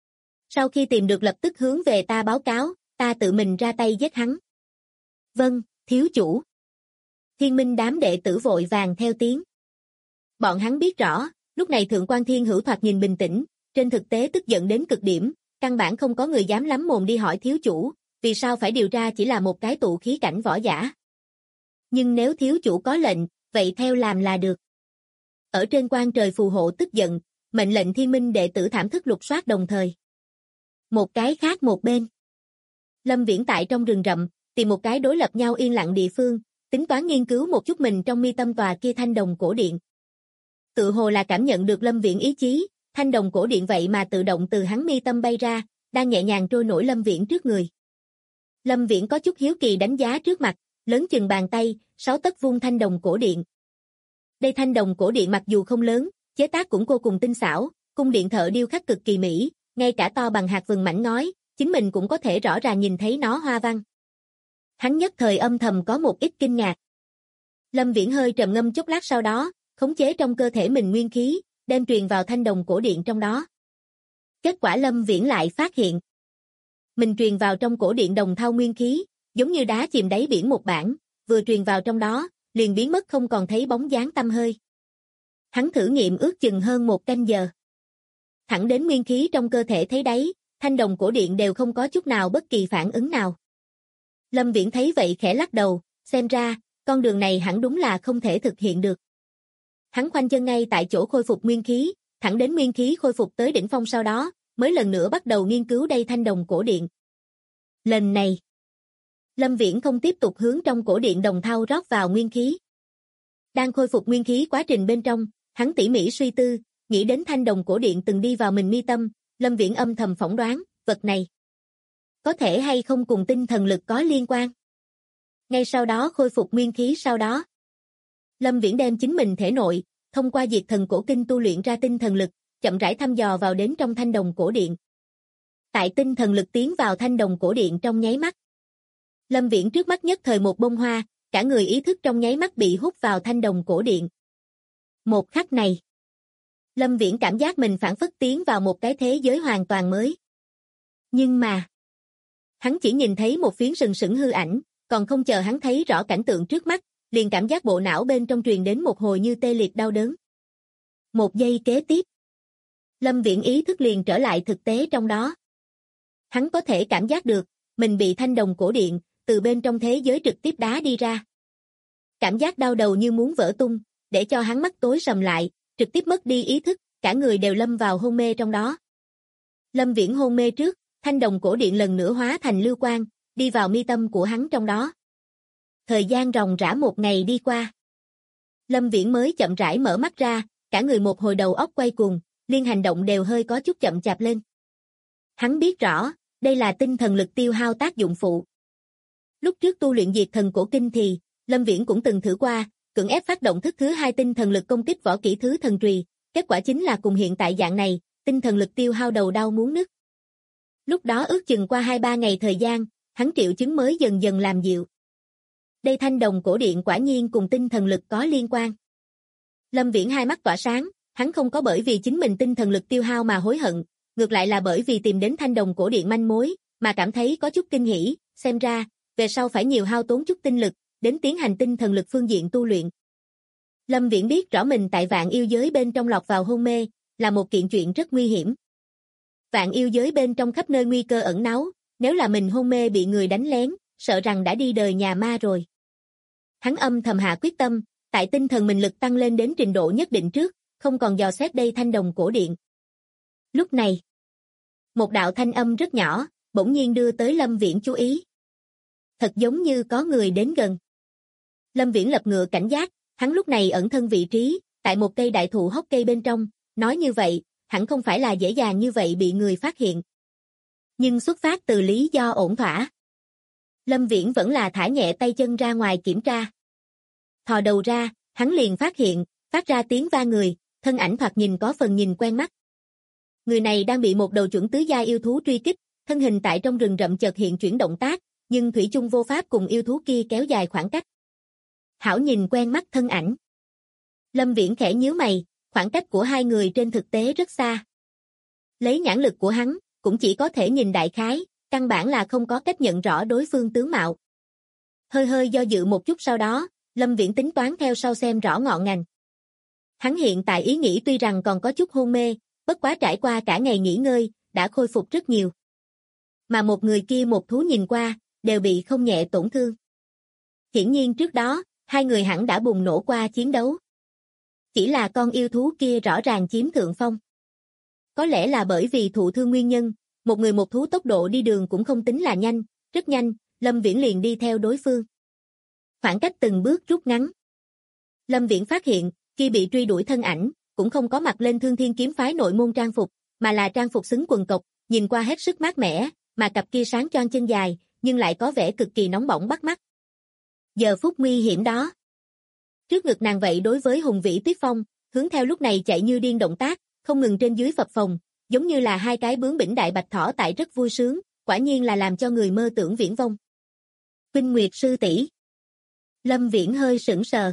Sau khi tìm được lập tức hướng về ta báo cáo, ta tự mình ra tay giết hắn. Vâng, thiếu chủ. Thiên Minh đám đệ tử vội vàng theo tiếng. Bọn hắn biết rõ, lúc này Thượng quan Thiên Hữu thoạt nhìn bình tĩnh, trên thực tế tức giận đến cực điểm, căn bản không có người dám lắm mồm đi hỏi thiếu chủ, vì sao phải điều tra chỉ là một cái tụ khí cảnh võ giả. Nhưng nếu thiếu chủ có lệnh, vậy theo làm là được. Ở trên quan trời phù hộ tức giận, mệnh lệnh Thiên Minh đệ tử thảm thức lục soát đồng thời. Một cái khác một bên. Lâm Viễn tại trong rừng rậm, tìm một cái đối lập nhau yên lặng địa phương, tính toán nghiên cứu một chút mình trong mi tâm tòa kia thanh đồng cổ điện. Tự hồ là cảm nhận được Lâm Viễn ý chí, thanh đồng cổ điện vậy mà tự động từ hắn mi tâm bay ra, đang nhẹ nhàng trôi nổi Lâm Viễn trước người. Lâm Viễn có chút hiếu kỳ đánh giá trước mặt, lớn chừng bàn tay, 6 tấc vuông thanh đồng cổ điện. Đây thanh đồng cổ điện mặc dù không lớn, chế tác cũng vô cùng tinh xảo, cung điện thợ điêu khắc cực kỳ mỹ, ngay cả to bằng hạt vừng mảnh ngói, chính mình cũng có thể rõ ràng nhìn thấy nó hoa văn. Hắn nhất thời âm thầm có một ít kinh ngạc. Lâm Viễn hơi trầm ngâm chốc lát sau đó, khống chế trong cơ thể mình nguyên khí, đem truyền vào thanh đồng cổ điện trong đó. Kết quả Lâm Viễn lại phát hiện. Mình truyền vào trong cổ điện đồng thau nguyên khí, giống như đá chìm đáy biển một bản, vừa truyền vào trong đó, liền biến mất không còn thấy bóng dáng tăm hơi. Hắn thử nghiệm ước chừng hơn 1 canh giờ. Thẳng đến nguyên khí trong cơ thể thấy đáy, thanh đồng cổ điện đều không có chút nào bất kỳ phản ứng nào. Lâm Viễn thấy vậy khẽ lắc đầu, xem ra, con đường này hẳn đúng là không thể thực hiện được. Hắn khoanh chân ngay tại chỗ khôi phục nguyên khí, thẳng đến nguyên khí khôi phục tới đỉnh phong sau đó, mới lần nữa bắt đầu nghiên cứu đây thanh đồng cổ điện. Lần này, Lâm Viễn không tiếp tục hướng trong cổ điện đồng thau rót vào nguyên khí. Đang khôi phục nguyên khí quá trình bên trong, hắn tỉ mỉ suy tư, nghĩ đến thanh đồng cổ điện từng đi vào mình mi tâm, Lâm Viễn âm thầm phỏng đoán, vật này có thể hay không cùng tinh thần lực có liên quan. Ngay sau đó khôi phục nguyên khí sau đó, Lâm Viễn đem chính mình thể nội, thông qua diệt thần cổ kinh tu luyện ra tinh thần lực, chậm rãi thăm dò vào đến trong thanh đồng cổ điện. Tại tinh thần lực tiến vào thanh đồng cổ điện trong nháy mắt, Lâm Viễn trước mắt nhất thời một bông hoa, cả người ý thức trong nháy mắt bị hút vào thanh đồng cổ điện. Một khắc này, Lâm Viễn cảm giác mình phảng phất tiến vào một cái thế giới hoàn toàn mới. Nhưng mà, hắn chỉ nhìn thấy một phiến sừng sững hư ảnh, còn không chờ hắn thấy rõ cảnh tượng trước mắt, liền cảm giác bộ não bên trong truyền đến một hồi như tê liệt đau đớn. Một giây kế tiếp, Lâm Viễn ý thức liền trở lại thực tế trong đó. Hắn có thể cảm giác được, mình bị thanh đồng cổ điện, từ bên trong thế giới trực tiếp đá đi ra. Cảm giác đau đầu như muốn vỡ tung, để cho hắn mắt tối sầm lại, trực tiếp mất đi ý thức, cả người đều lâm vào hôn mê trong đó. Lâm Viễn hôn mê trước, thanh đồng cổ điện lần nữa hóa thành lưu quang, đi vào mi tâm của hắn trong đó. Thời gian ròng rã 1 ngày đi qua. Lâm Viễn mới chậm rãi mở mắt ra, cả người một hồi đầu óc quay cuồng, liên hành động đều hơi có chút chậm chạp lên. Hắn biết rõ, đây là tinh thần lực tiêu hao tác dụng phụ. Lúc trước tu luyện diệt thần cổ kinh thì, Lâm Viễn cũng từng thử qua, cưỡng ép phát động thức thứ 2 tinh thần lực công kích võ kỹ thứ thần trùy, kết quả chính là cùng hiện tại dạng này, tinh thần lực tiêu hao đầu đau muốn nứt. Lúc đó ước chừng qua 2-3 ngày thời gian, hắn triệu chứng mới dần dần làm dịu. Đây thanh đồng cổ điện quả nhiên cùng tinh thần lực có liên quan. Lâm Viễn hai mắt tỏa sáng, hắn không có bởi vì chính mình tinh thần lực tiêu hao mà hối hận, ngược lại là bởi vì tìm đến thanh đồng cổ điện manh mối, mà cảm thấy có chút kinh hỉ, xem ra, về sau phải nhiều hao tốn chút tinh lực, đến tiến hành tinh thần lực phương diện tu luyện. Lâm Viễn biết rõ mình tại vạn yêu giới bên trong lọt vào hôn mê, là một kiện chuyện rất nguy hiểm. Vạn yêu giới bên trong khắp nơi nguy cơ ẩn náu, nếu là mình hôn mê bị người đánh lén, sợ rằng đã đi đời nhà ma rồi. Hắn âm thầm hạ quyết tâm, tại tinh thần mình lực tăng lên đến trình độ nhất định trước, không còn dò xét đây thanh đồng cổ điện. Lúc này, một đạo thanh âm rất nhỏ, bỗng nhiên đưa tới Lâm Viễn chú ý. Thật giống như có người đến gần. Lâm Viễn lập ngựa cảnh giác, hắn lúc này ẩn thân vị trí, tại một cây đại thụ hốc cây bên trong, nói như vậy, hẳn không phải là dễ dàng như vậy bị người phát hiện. Nhưng xuất phát từ lý do ổn thỏa. Lâm Viễn vẫn là thả nhẹ tay chân ra ngoài kiểm tra. Thò đầu ra, hắn liền phát hiện, phát ra tiếng va người, thân ảnh thoạt nhìn có phần nhìn quen mắt. Người này đang bị một đầu chuẩn tứ gia yêu thú truy kích, thân hình tại trong rừng rậm chợt hiện chuyển động tác, nhưng thủy chung vô pháp cùng yêu thú kia kéo dài khoảng cách. hảo nhìn quen mắt thân ảnh. Lâm Viễn khẽ nhíu mày, khoảng cách của hai người trên thực tế rất xa. Lấy nhãn lực của hắn, cũng chỉ có thể nhìn đại khái, căn bản là không có cách nhận rõ đối phương tướng mạo. Hơi hơi do dự một chút sau đó, Lâm Viễn tính toán theo sau xem rõ ngọn ngành. Hắn hiện tại ý nghĩ tuy rằng còn có chút hôn mê, bất quá trải qua cả ngày nghỉ ngơi, đã khôi phục rất nhiều. Mà một người kia một thú nhìn qua, đều bị không nhẹ tổn thương. Hiển nhiên trước đó, hai người hẳn đã bùng nổ qua chiến đấu. Chỉ là con yêu thú kia rõ ràng chiếm thượng phong. Có lẽ là bởi vì thụ thương nguyên nhân, một người một thú tốc độ đi đường cũng không tính là nhanh, rất nhanh, Lâm Viễn liền đi theo đối phương. Khoảng cách từng bước rút ngắn. Lâm Viễn phát hiện, khi bị truy đuổi thân ảnh, cũng không có mặc lên Thương Thiên kiếm phái nội môn trang phục, mà là trang phục xứng quần cộc, nhìn qua hết sức mát mẻ, mà cặp kia sáng choang chân dài, nhưng lại có vẻ cực kỳ nóng bỏng bắt mắt. Giờ phút nguy hiểm đó. Trước ngực nàng vậy đối với hùng vĩ Tuyết Phong, hướng theo lúc này chạy như điên động tác, không ngừng trên dưới phập phồng, giống như là hai cái bướng bỉnh đại bạch thỏ tại rất vui sướng, quả nhiên là làm cho người mơ tưởng viễn vông. Khuynh Nguyệt sư tỷ. Lâm Viễn hơi sững sờ.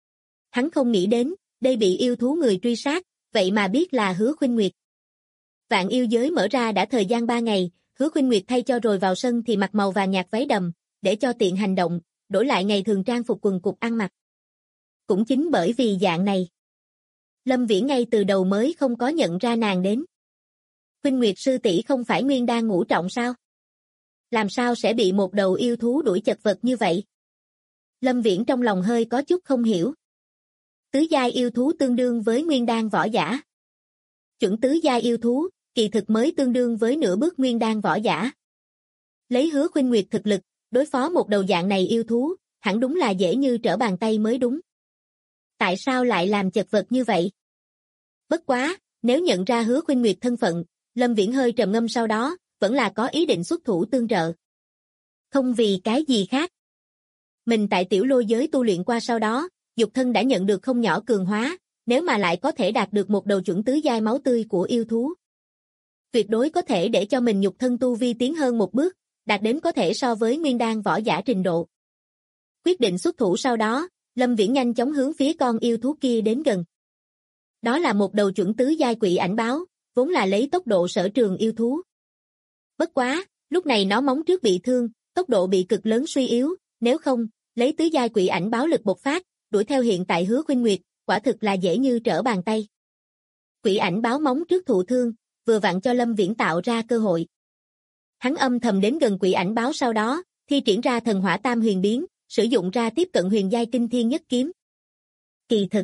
Hắn không nghĩ đến, đây bị yêu thú người truy sát, vậy mà biết là Hứa Khuynh Nguyệt. Vạn yêu giới mở ra đã thời gian 3 ngày, Hứa Khuynh Nguyệt thay cho rồi vào sân thì mặc màu vàng nhạt váy đầm, để cho tiện hành động, đổi lại ngày thường trang phục quần cục ăn mặc. Cũng chính bởi vì dạng này, Lâm Viễn ngay từ đầu mới không có nhận ra nàng đến. Khuynh Nguyệt sư tỷ không phải nguyên đan ngũ trọng sao? Làm sao sẽ bị một đầu yêu thú đuổi chật vật như vậy? Lâm Viễn trong lòng hơi có chút không hiểu. Tứ giai yêu thú tương đương với nguyên đan võ giả. Chuẩn tứ giai yêu thú, kỳ thực mới tương đương với nửa bước nguyên đan võ giả. Lấy Hứa Khuynh Nguyệt thực lực, đối phó một đầu dạng này yêu thú, hẳn đúng là dễ như trở bàn tay mới đúng. Tại sao lại làm chật vật như vậy? Bất quá, nếu nhận ra Hứa Khuynh Nguyệt thân phận, Lâm Viễn hơi trầm ngâm sau đó, vẫn là có ý định xuất thủ tương trợ. Không vì cái gì khác. Mình tại tiểu lôi giới tu luyện qua sau đó, nhục thân đã nhận được không nhỏ cường hóa, nếu mà lại có thể đạt được một đầu chuẩn tứ giai máu tươi của yêu thú. Tuyệt đối có thể để cho mình nhục thân tu vi tiến hơn một bước, đạt đến có thể so với nguyên đan võ giả trình độ. Quyết định xuất thủ sau đó, Lâm Viễn nhanh chóng hướng phía con yêu thú kia đến gần. Đó là một đầu chuẩn tứ giai quỷ ảnh báo, vốn là lấy tốc độ sở trường yêu thú. Bất quá, lúc này nó móng trước bị thương, tốc độ bị cực lớn suy yếu, nếu không, lấy tứ giai quỷ ảnh báo lực bộc phát, đuổi theo hiện tại Hứa Khuynh Nguyệt, quả thực là dễ như trở bàn tay. Quỷ ảnh báo móng trước thụ thương, vừa vặn cho Lâm Viễn tạo ra cơ hội. Hắn âm thầm đến gần quỷ ảnh báo sau đó, thi triển ra thần hỏa tam huyền biến, sử dụng ra tiếp cận huyền giai kinh thiên nhất kiếm. Kỳ thực,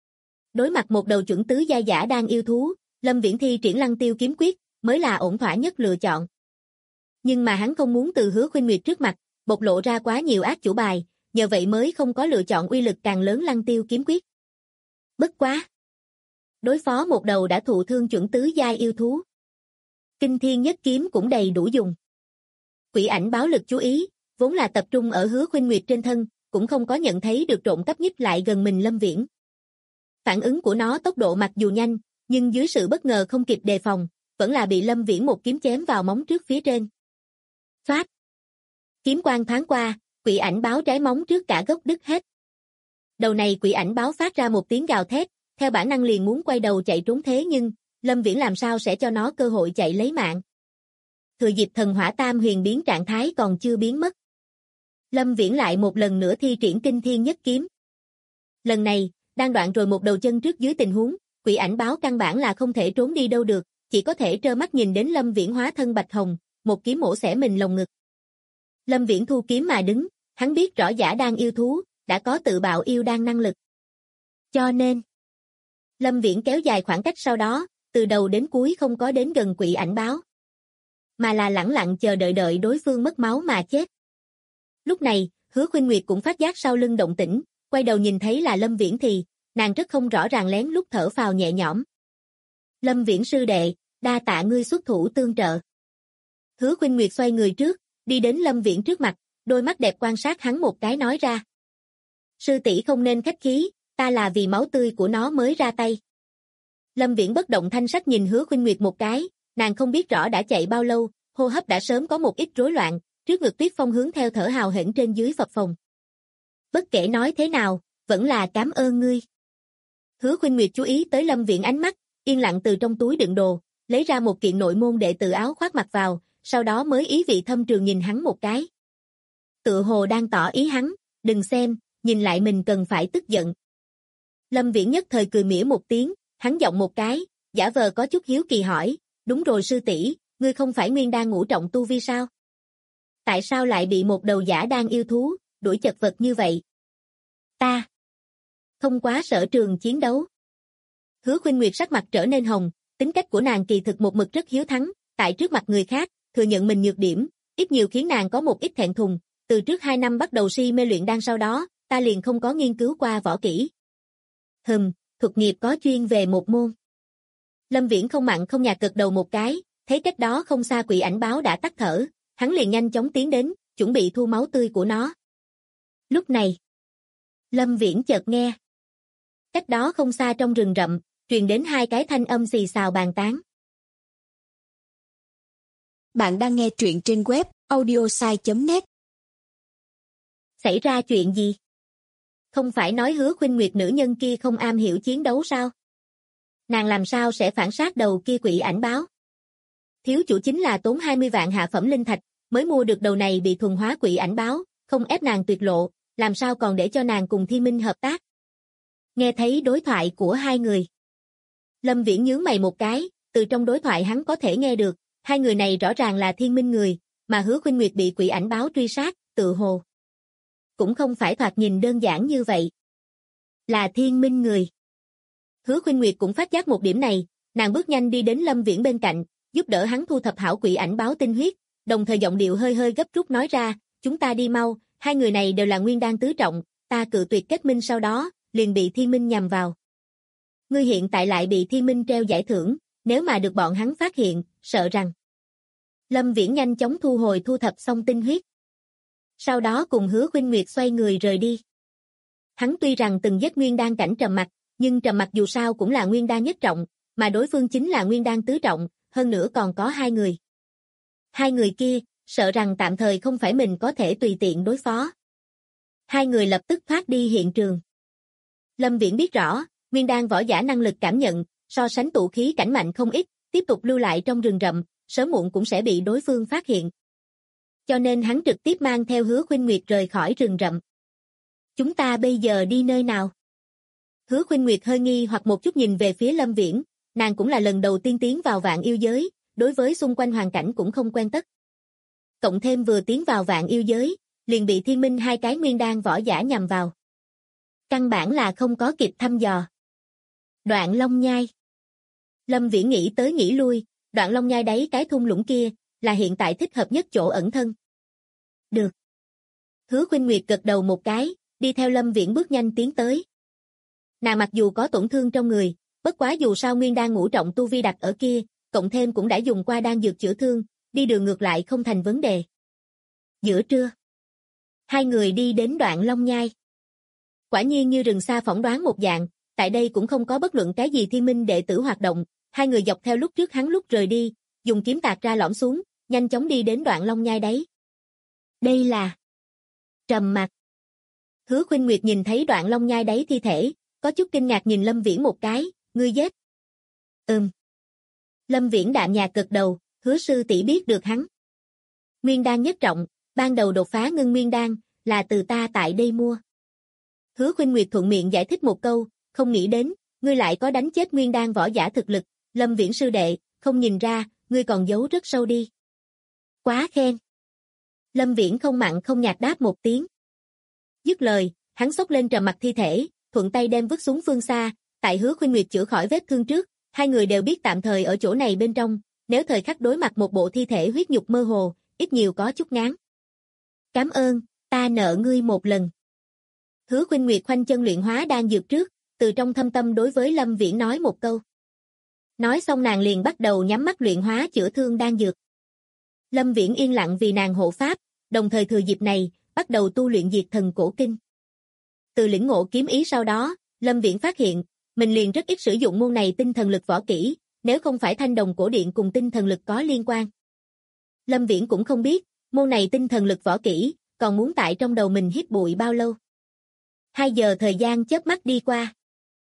đối mặt một đầu chuẩn tứ giai giả đang yêu thú, Lâm Viễn thi triển Lăng Tiêu kiếm quyết, mới là ổn thỏa nhất lựa chọn. Nhưng mà hắn không muốn từ Hứa Khuynh Nguyệt trước mặt, bộc lộ ra quá nhiều ác chủ bài, nhờ vậy mới không có lựa chọn uy lực càng lớn Lăng Tiêu kiếm quyết. Bất quá, đối phó một đầu đã thụ thương chuẩn tứ giai yêu thú, kinh thiên nhất kiếm cũng đầy đủ dùng. Quỷ ảnh báo lực chú ý, vốn là tập trung ở Hứa Khuynh Nguyệt trên thân, cũng không có nhận thấy được trộm cắp nhích lại gần mình Lâm Viễn. Phản ứng của nó tốc độ mặc dù nhanh, nhưng dưới sự bất ngờ không kịp đề phòng, vẫn là bị Lâm Viễn một kiếm chém vào móng trước phía trên. Xoát! Kiếm quang thoáng qua, quỷ ảnh báo trái móng trước cả gốc đứt hết. Đầu này quỷ ảnh báo phát ra một tiếng gào thét, theo bản năng liền muốn quay đầu chạy trốn thế nhưng, Lâm Viễn làm sao sẽ cho nó cơ hội chạy lấy mạng. Thừa dịp thần hỏa tam huyền biến trạng thái còn chưa biến mất. Lâm Viễn lại một lần nữa thi triển kinh thiên nhất kiếm. Lần này, đang đoạn rồi một đầu chân trước dưới tình huống, quỷ ảnh báo căn bản là không thể trốn đi đâu được, chỉ có thể trơ mắt nhìn đến Lâm Viễn hóa thân bạch hồng, một kiếm mổ xẻ mình lồng ngực. Lâm Viễn thu kiếm mà đứng, hắn biết rõ giả đang yêu thú, đã có tự bạo yêu đan năng lực. Cho nên, Lâm Viễn kéo dài khoảng cách sau đó, từ đầu đến cuối không có đến gần quỷ ảnh báo, mà là lẳng lặng chờ đợi đối phương mất máu mà chết. Lúc này, Hứa Khuynh Nguyệt cũng phát giác sau lưng động tĩnh, quay đầu nhìn thấy là Lâm Viễn thì, nàng rất không rõ ràng lén lút thở phào nhẹ nhõm. Lâm Viễn sư đệ, đa tạ ngươi xuất thủ tương trợ. Hứa Khuynh Nguyệt xoay người trước, đi đến Lâm Viễn trước mặt, đôi mắt đẹp quan sát hắn một cái nói ra. Sư tỷ không nên khách khí, ta là vì máu tươi của nó mới ra tay. Lâm Viễn bất động thanh sắc nhìn Hứa Khuynh Nguyệt một cái, nàng không biết rõ đã chạy bao lâu, hô hấp đã sớm có một ít rối loạn, trước ngực Tuyết Phong hướng theo thở hào hển trên dưới phập phồng. Bất kể nói thế nào, vẫn là cảm ơn ngươi. Hứa Khuynh Nguyệt chú ý tới Lâm Viễn ánh mắt, yên lặng từ trong túi đựng đồ, lấy ra một kiện nội môn đệ tử áo khoác mặc vào, sau đó mới ý vị thâm trường nhìn hắn một cái. Tựa hồ đang tỏ ý hắn, đừng xem, nhìn lại mình cần phải tức giận. Lâm Viễn nhất thời cười mỉa một tiếng, hắn giọng một cái, giả vờ có chút hiếu kỳ hỏi, đúng rồi sư tỷ, ngươi không phải nguyên đan ngũ trọng tu vi sao? Tại sao lại bị một đầu giả đan yêu thú, đuổi chật vật như vậy? Ta không quá sở trường chiến đấu. Hứa Khuynh Nguyệt sắc mặt trở nên hồng, tính cách của nàng kỳ thực một mực rất hiếu thắng, tại trước mặt người khác, thừa nhận mình nhược điểm, ít nhiều khiến nàng có một ít thẹn thùng, từ trước 2 năm bắt đầu si mê luyện đan sau đó, ta liền không có nghiên cứu qua võ kỹ. Thuật nghiệp có chuyên về một môn. Lâm Viễn không mặn không nhạt gật đầu một cái, thấy cách đó không xa quỷ ảnh báo đã tắt thở, hắn liền nhanh chóng tiến đến, chuẩn bị thu máu tươi của nó. Lúc này, Lâm Viễn chợt nghe. Cách đó không xa trong rừng rậm, truyền đến 2 cái thanh âm xì xào bàn tán. Bạn đang nghe truyện trên web audiosai.net. Xảy ra chuyện gì? Không phải nói Hứa Khuynh Nguyệt nữ nhân kia không am hiểu chiến đấu sao? Nàng làm sao sẽ phản sát đầu kia quỷ ảnh báo? Thiếu chủ chính là tốn 20 vạn hạ phẩm linh thạch, mới mua được đầu này bị thuần hóa quỷ ảnh báo, không ép nàng tuyệt lộ, làm sao còn để cho nàng cùng Thiên Minh hợp tác? Nghe thấy đối thoại của 2 người. Lâm Viễn nhướng mày một cái, từ trong đối thoại hắn có thể nghe được, 2 người này rõ ràng là Thiên Minh người, mà Hứa Khuynh Nguyệt bị quỷ ảnh báo truy sát, tự hồ cũng không phải thoạt nhìn đơn giản như vậy. Là Thiên Minh người. Hứa Khuynh Nguyệt cũng phát giác một điểm này, nàng bước nhanh đi đến Lâm Viễn bên cạnh, giúp đỡ hắn thu thập hảo quỷ ảnh báo tinh huyết, đồng thời giọng điệu hơi hơi gấp rút nói ra, chúng ta đi mau, 2 người này đều là nguyên đan tứ trọng, ta cự tuyệt kết minh sau đó, liền bị Thiên Minh nhằm vào. Ngươi hiện tại lại bị Thiên Minh treo giải thưởng, nếu mà được bọn hắn phát hiện, sợ rằng. Lâm Viễn nhanh chóng thu hồi thu thập xong tinh huyết. Sau đó cùng Hứa Khuynh Nguyệt xoay người rời đi. Hắn tuy rằng từng giết nguyên đan cảnh Trầm Mặc, nhưng Trầm Mặc dù sao cũng là nguyên đan nhất trọng, mà đối phương chính là nguyên đan tứ trọng, hơn nữa còn có 2 người. 2 người kia, sợ rằng tạm thời không phải mình có thể tùy tiện đối phó. 2 người lập tức thoát đi hiện trường. Lâm Viễn biết rõ, nguyên đan võ giả năng lực cảm nhận, so sánh tụ khí cảnh mạnh không ít, tiếp tục lưu lại trong rừng rậm, sớm muộn cũng sẽ bị đối phương phát hiện. Cho nên hắn trực tiếp mang theo Hứa Khuynh Nguyệt rời khỏi rừng rậm. Chúng ta bây giờ đi nơi nào? Hứa Khuynh Nguyệt hơi nghi hoặc một chút nhìn về phía Lâm Viễn, nàng cũng là lần đầu tiên tiến vào vạn yêu giới, đối với xung quanh hoàn cảnh cũng không quen tất. Cộng thêm vừa tiến vào vạn yêu giới, liền bị Thiên Minh 2 cái nguyên đan võ giả nhằm vào. Căn bản là không có kịp thăm dò. Đoạn Long Nhai. Lâm Viễn nghĩ tới nghĩ lui, Đoạn Long Nhai đáy cái thung lũng kia, là hiện tại thích hợp nhất chỗ ẩn thân. Được. Hứa Khuynh Nguyệt gật đầu một cái, đi theo Lâm Viễn bước nhanh tiến tới. Nàng mặc dù có tổn thương trong người, bất quá dù sao nguyên đan ngũ trọng tu vi đặt ở kia, cộng thêm cũng đã dùng qua đan dược chữa thương, đi đường ngược lại không thành vấn đề. Giữa trưa, 2 người đi đến Đoạn Long Nhai. Quả nhiên như rừng xa phỏng đoán một dạng, tại đây cũng không có bất luận cái gì Thiên Minh đệ tử hoạt động, 2 người dọc theo lúc trước hắn lúc rời đi, dùng kiếm tạc ra lõm xuống, nhanh chóng đi đến Đoạn Long Nhai đấy. Đây là Trầm Mặc. Hứa Khuynh Nguyệt nhìn thấy Đoạn Long Nhai đấy thi thể, có chút kinh ngạc nhìn Lâm Viễn một cái, ngươi giết. Lâm Viễn đạm nhạt gật đầu, Hứa sư tỷ biết được hắn. Nguyên đan nhất trọng, ban đầu đột phá ngưng nguyên đan, là từ ta tại đây mua. Hứa Khuynh Nguyệt thuận miệng giải thích một câu, không nghĩ đến, ngươi lại có đánh chết nguyên đan võ giả thực lực, Lâm Viễn sư đệ, không nhìn ra, ngươi còn giấu rất sâu đi. Quá khen. Lâm Viễn không mặn không nhạt đáp một tiếng. Dứt lời, hắn xốc lên Trầm Mặc thi thể, thuận tay đem vứt xuống phương xa, tại Hứa Khuynh Nguyệt chữa khỏi vết thương trước, 2 người đều biết tạm thời ở chỗ này bên trong, nếu thời khắc đối mặt một bộ thi thể huyết nhục mơ hồ, ít nhiều có chút ngán. Cảm ơn, ta nợ ngươi một lần. Hứa Khuynh Nguyệt khoanh chân luyện hóa đan dược trước, từ trong thâm tâm đối với Lâm Viễn nói một câu. Nói xong nàng liền bắt đầu nhắm mắt luyện hóa chữa thương đan dược. Lâm Viễn yên lặng vì nàng hộ pháp, đồng thời thừa dịp này, bắt đầu tu luyện Diệt Thần Cổ Kinh. Từ lĩnh ngộ kiếm ý sau đó, Lâm Viễn phát hiện, mình liền rất ít sử dụng môn này tinh thần lực võ kỹ, nếu không phải thanh đồng cổ điện cùng tinh thần lực có liên quan. Lâm Viễn cũng không biết, môn này tinh thần lực võ kỹ, còn muốn tại trong đầu mình hít bụi bao lâu. 2 giờ thời gian chớp mắt đi qua.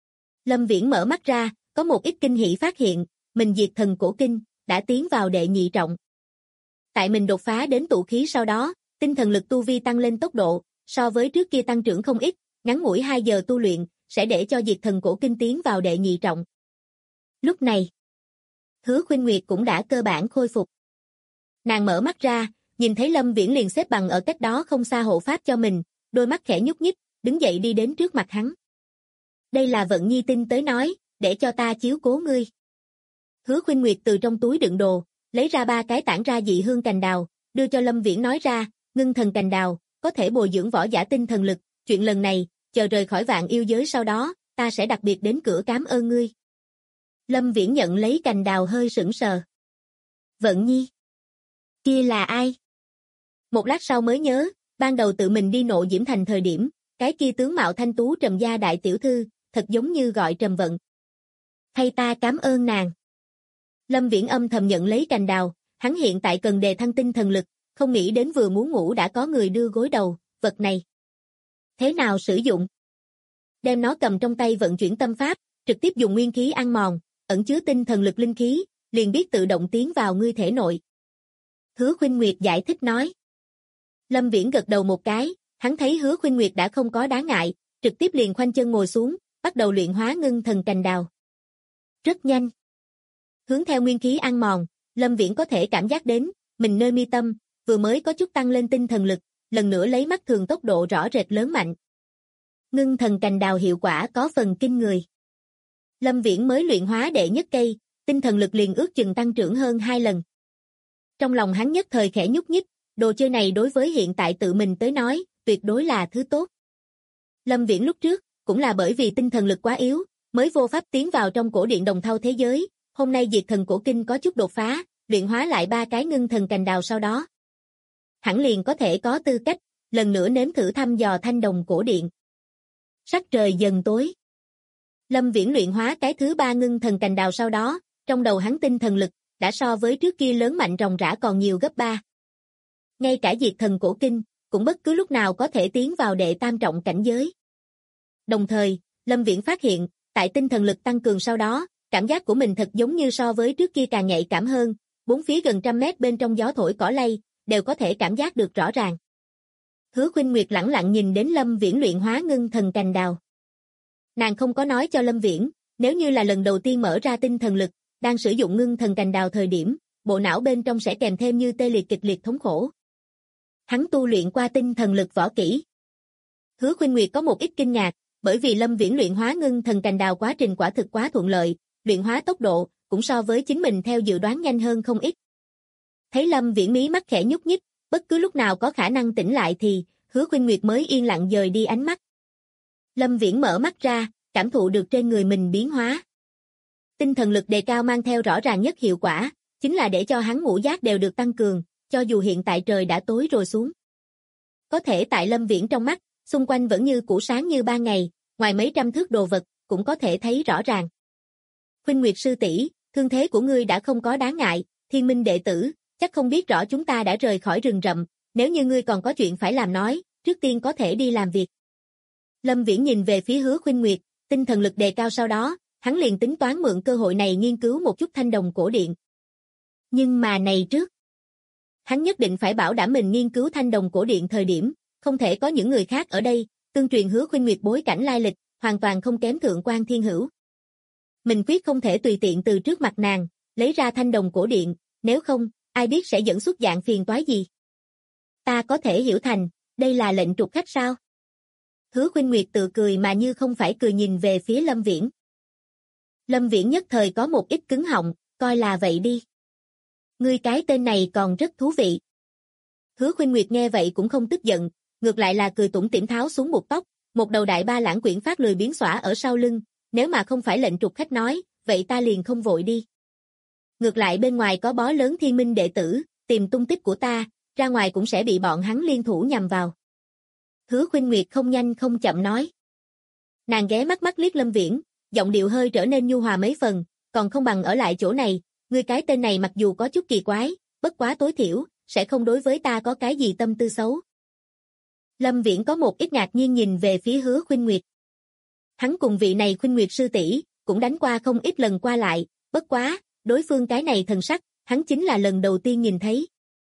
Lâm Viễn mở mắt ra, có một ít kinh hỉ phát hiện, mình diệt thần cổ kinh, đã tiến vào đệ nhị trọng. Tại mình đột phá đến tụ khí sau đó, tinh thần lực tu vi tăng lên tốc độ, so với trước kia tăng trưởng không ít, ngắn ngủi 2 giờ tu luyện, sẽ để cho diệt thần cổ kinh tiến vào đệ nhị trọng. Lúc này, Hứa Khuynh Nguyệt cũng đã cơ bản khôi phục. Nàng mở mắt ra, nhìn thấy Lâm Viễn liền xếp bằng ở cách đó không xa hộ pháp cho mình, đôi mắt khẽ nhúc nhích, đứng dậy đi đến trước mặt hắn. Đây là Vận Nhi Tinh tới nói, để cho ta chiếu cố ngươi. Hứa Khuynh Nguyệt từ trong túi đựng đồ, lấy ra 3 cái tản ra dị hương cành đào, đưa cho Lâm Viễn nói ra, ngưng thần cành đào, có thể bồi dưỡng võ giả tinh thần lực, chuyện lần này, chờ rời khỏi Vạn Yêu giới sau đó, ta sẽ đặc biệt đến cửa cảm ơn ngươi. Lâm Viễn nhận lấy cành đào hơi sững sờ. Vận Nhi? Kia là ai? Một lát sau mới nhớ, ban đầu tự mình đi Nộ Diễm Thành thời điểm, cái kia tướng mạo thanh tú Trầm gia đại tiểu thư, thật giống như gọi Trầm Vận. Thay ta cảm ơn nàng. Lâm Viễn âm thầm nhận lấy cành đào, hắn hiện tại cần đề thăng tinh thần lực, không nghĩ đến vừa muốn ngủ đã có người đưa gối đầu, vật này. Thế nào sử dụng? Đem nó cầm trong tay vận chuyển tâm pháp, trực tiếp dùng nguyên khí ăn mòn, ẩn chứa tinh thần lực linh khí, liền biết tự động tiến vào ngươi thể nội. Hứa Khuynh Nguyệt giải thích nói. Lâm Viễn gật đầu một cái, hắn thấy Hứa Khuynh Nguyệt đã không có đáng ngại, trực tiếp liền khoanh chân ngồi xuống, bắt đầu luyện hóa ngưng thần cành đào. Rất nhanh. Hướng theo nguyên khí ăn mòn, Lâm Viễn có thể cảm giác đến, mình nơi mi tâm, vừa mới có chút tăng lên tinh thần lực, lần nữa lấy mắt thường tốc độ rõ rệt lớn mạnh. Ngưng thần cành đào hiệu quả có phần kinh người. Lâm Viễn mới luyện hóa đệ nhất cây, tinh thần lực liền ước chừng tăng trưởng hơn 2 lần. Trong lòng hắn nhất thời khẽ nhúc nhích, đồ chơi này đối với hiện tại tự mình tới nói, tuyệt đối là thứ tốt. Lâm Viễn lúc trước, cũng là bởi vì tinh thần lực quá yếu, mới vô pháp tiến vào trong cổ điện đồng thau thế giới, hôm nay diệt thần cổ kinh có chút đột phá, luyện hóa lại 3 cái ngưng thần cành đào sau đó. Hẳn liền có thể có tư cách, lần nữa nếm thử thăm dò thanh đồng cổ điện. Sắc trời dần tối. Lâm Viễn luyện hóa cái thứ 3 ngưng thần cành đào sau đó, trong đầu hắn tinh thần lực, đã so với trước kia lớn mạnh ròng rã còn nhiều gấp 3. Ngay cả diệt thần cổ kinh, cũng bất cứ lúc nào có thể tiến vào đệ tam trọng cảnh giới. Đồng thời, Lâm Viễn phát hiện, tại tinh thần lực tăng cường sau đó, cảm giác của mình thật giống như so với trước kia càng nhạy cảm hơn, bốn phía gần 100 mét bên trong gió thổi cỏ lay, đều có thể cảm giác được rõ ràng. Hứa Khuynh Nguyệt lẳng lặng nhìn đến Lâm Viễn luyện hóa ngưng thần cành đào. Nàng không có nói cho Lâm Viễn, nếu như là lần đầu tiên mở ra tinh thần lực, đang sử dụng ngưng thần cành đào thời điểm, bộ não bên trong sẽ kèm thêm như tê liệt kịch liệt thống khổ. Hắn tu luyện qua tinh thần lực võ kỹ. Hứa Khuynh Nguyệt có một ít kinh ngạc, bởi vì Lâm Viễn luyện hóa ngưng thần cành đào quá trình quả thực quá thuận lợi, luyện hóa tốc độ cũng so với chính mình theo dự đoán nhanh hơn không ít. Thấy Lâm Viễn mí mắt khẽ nhúc nhích, bất cứ lúc nào có khả năng tỉnh lại thì, Hứa Khuynh Nguyệt mới yên lặng dời đi ánh mắt. Lâm Viễn mở mắt ra, cảm thụ được trên người mình biến hóa. Tinh thần lực đề cao mang theo rõ ràng nhất hiệu quả, chính là để cho hắn ngũ giác đều được tăng cường, cho dù hiện tại trời đã tối rồi xuống. Có thể tại Lâm Viễn trong mắt, xung quanh vẫn như cũ sáng như ban ngày, ngoài mấy trăm thước đồ vật, cũng có thể thấy rõ ràng. Khuynh Nguyệt sư tỷ, thương thế của ngươi đã không có đáng ngại, Thiên Minh đệ tử, chắc không biết rõ chúng ta đã rời khỏi rừng rậm, nếu như ngươi còn có chuyện phải làm nói, trước tiên có thể đi làm việc. Lâm Viễn nhìn về phía Hứa Khuynh Nguyệt, tinh thần lực đề cao sau đó, hắn liền tính toán mượn cơ hội này nghiên cứu một chút thanh đồng cổ điện. Nhưng mà này trước, hắn nhất định phải bảo đảm mình nghiên cứu thanh đồng cổ điện thời điểm, không thể có những người khác ở đây, tương truyền Hứa Khuynh Nguyệt bối cảnh lai lịch, hoàn toàn không kém Thượng Quan Thiên Hữu. Mình quyết không thể tùy tiện từ trước mặt nàng, lấy ra thanh đồng cổ điện, nếu không, ai biết sẽ dẫn xuất dạng phiền toái gì. Ta có thể hiểu thành, đây là lệnh trục khách sao? Hứa Khuynh Nguyệt tự cười mà như không phải cười nhìn về phía Lâm Viễn. Lâm Viễn nhất thời có một ít cứng họng, coi là vậy đi. Ngươi cái tên này còn rất thú vị. Hứa Khuynh Nguyệt nghe vậy cũng không tức giận, ngược lại là cười tủm tỉm tháo xuống buộc tóc, một đầu đại ba lãng quyển phát lười biến xõa ở sau lưng, nếu mà không phải lệnh trục khách nói, vậy ta liền không vội đi. Ngược lại bên ngoài có bó lớn Thiên Minh đệ tử, tìm tung tích của ta, ra ngoài cũng sẽ bị bọn hắn liên thủ nhằm vào. Hứa Khuynh Nguyệt không nhanh không chậm nói. Nàng ghé mắt liếc Lâm Viễn, giọng điệu hơi trở nên nhu hòa mấy phần, còn không bằng ở lại chỗ này, ngươi cái tên này mặc dù có chút kỳ quái, bất quá tối thiểu, sẽ không đối với ta có cái gì tâm tư xấu. Lâm Viễn có một ít ngạc nhiên nhìn về phía Hứa Khuynh Nguyệt. Hắn cùng vị này Khuynh Nguyệt sư tỷ cũng đánh qua không ít lần qua lại, bất quá, đối phương cái này thần sắc, hắn chính là lần đầu tiên nhìn thấy.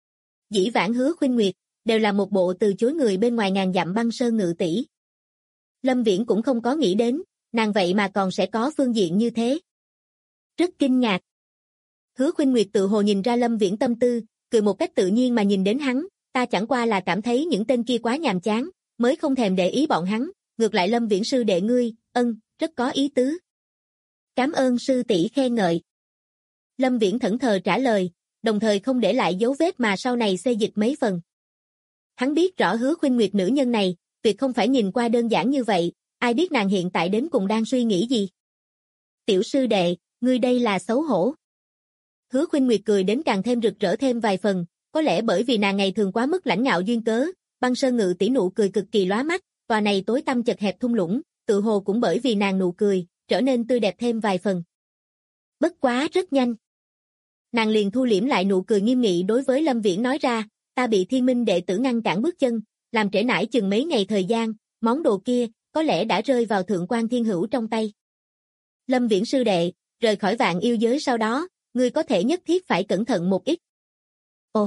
Dĩ vãng Hứa Khuynh Nguyệt đều là một bộ từ chối người bên ngoài ngàn dặm băng sơn ngự tỷ. Lâm Viễn cũng không có nghĩ đến, nàng vậy mà còn sẽ có phương diện như thế. Rất kinh ngạc. Hứa Khuynh Nguyệt tự hồ nhìn ra Lâm Viễn tâm tư, cười một cách tự nhiên mà nhìn đến hắn, ta chẳng qua là cảm thấy những tên kia quá nhàm chán, mới không thèm để ý bọn hắn, ngược lại Lâm Viễn sư đệ ngươi, rất có ý tứ. Cảm ơn sư tỷ khen ngợi. Lâm Viễn thẫn thờ trả lời, đồng thời không để lại dấu vết mà sau này xê dịch mấy phần. Hắn biết rõ Hứa Khuynh Nguyệt nữ nhân này, tuyệt không phải nhìn qua đơn giản như vậy, ai biết nàng hiện tại đến cùng đang suy nghĩ gì. Tiểu sư đệ, ngươi đây là xấu hổ. Hứa Khuynh Nguyệt cười đến càng thêm rực rỡ thêm vài phần, có lẽ bởi vì nàng ngày thường quá mức lãnh ngạo duyên cớ, băng sơn ngự tỷ nụ cười cực kỳ lóa mắt, tòa này tối tăm chật hẹp thung lũng, tự hồ cũng bởi vì nàng nụ cười, trở nên tươi đẹp thêm vài phần. Bất quá rất nhanh. Nàng liền thu liễm lại nụ cười nghiêm nghị đối với Lâm Viễn nói ra, ta bị Thiên Minh đệ tử ngăn cản bước chân, làm trễ nải chừng mấy ngày thời gian, món đồ kia, có lẽ đã rơi vào Thượng Quan Thiên Hữu trong tay. Lâm Viễn sư đệ, rời khỏi Vạn Yêu Giới sau đó, ngươi có thể nhất thiết phải cẩn thận một ít. Ồ!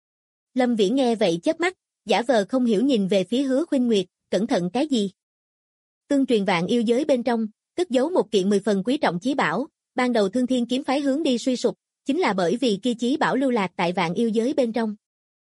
Lâm Viễn nghe vậy chớp mắt, giả vờ không hiểu nhìn về phía Hứa Khuynh Nguyệt, cẩn thận cái gì? Tương truyền Vạn Yêu Giới bên trong, cất giấu một kiện 10 phần quý trọng chí bảo, ban đầu Thương Thiên kiếm phái hướng đi suy sụp, chính là bởi vì kia chí bảo lưu lạc tại Vạn Yêu Giới bên trong.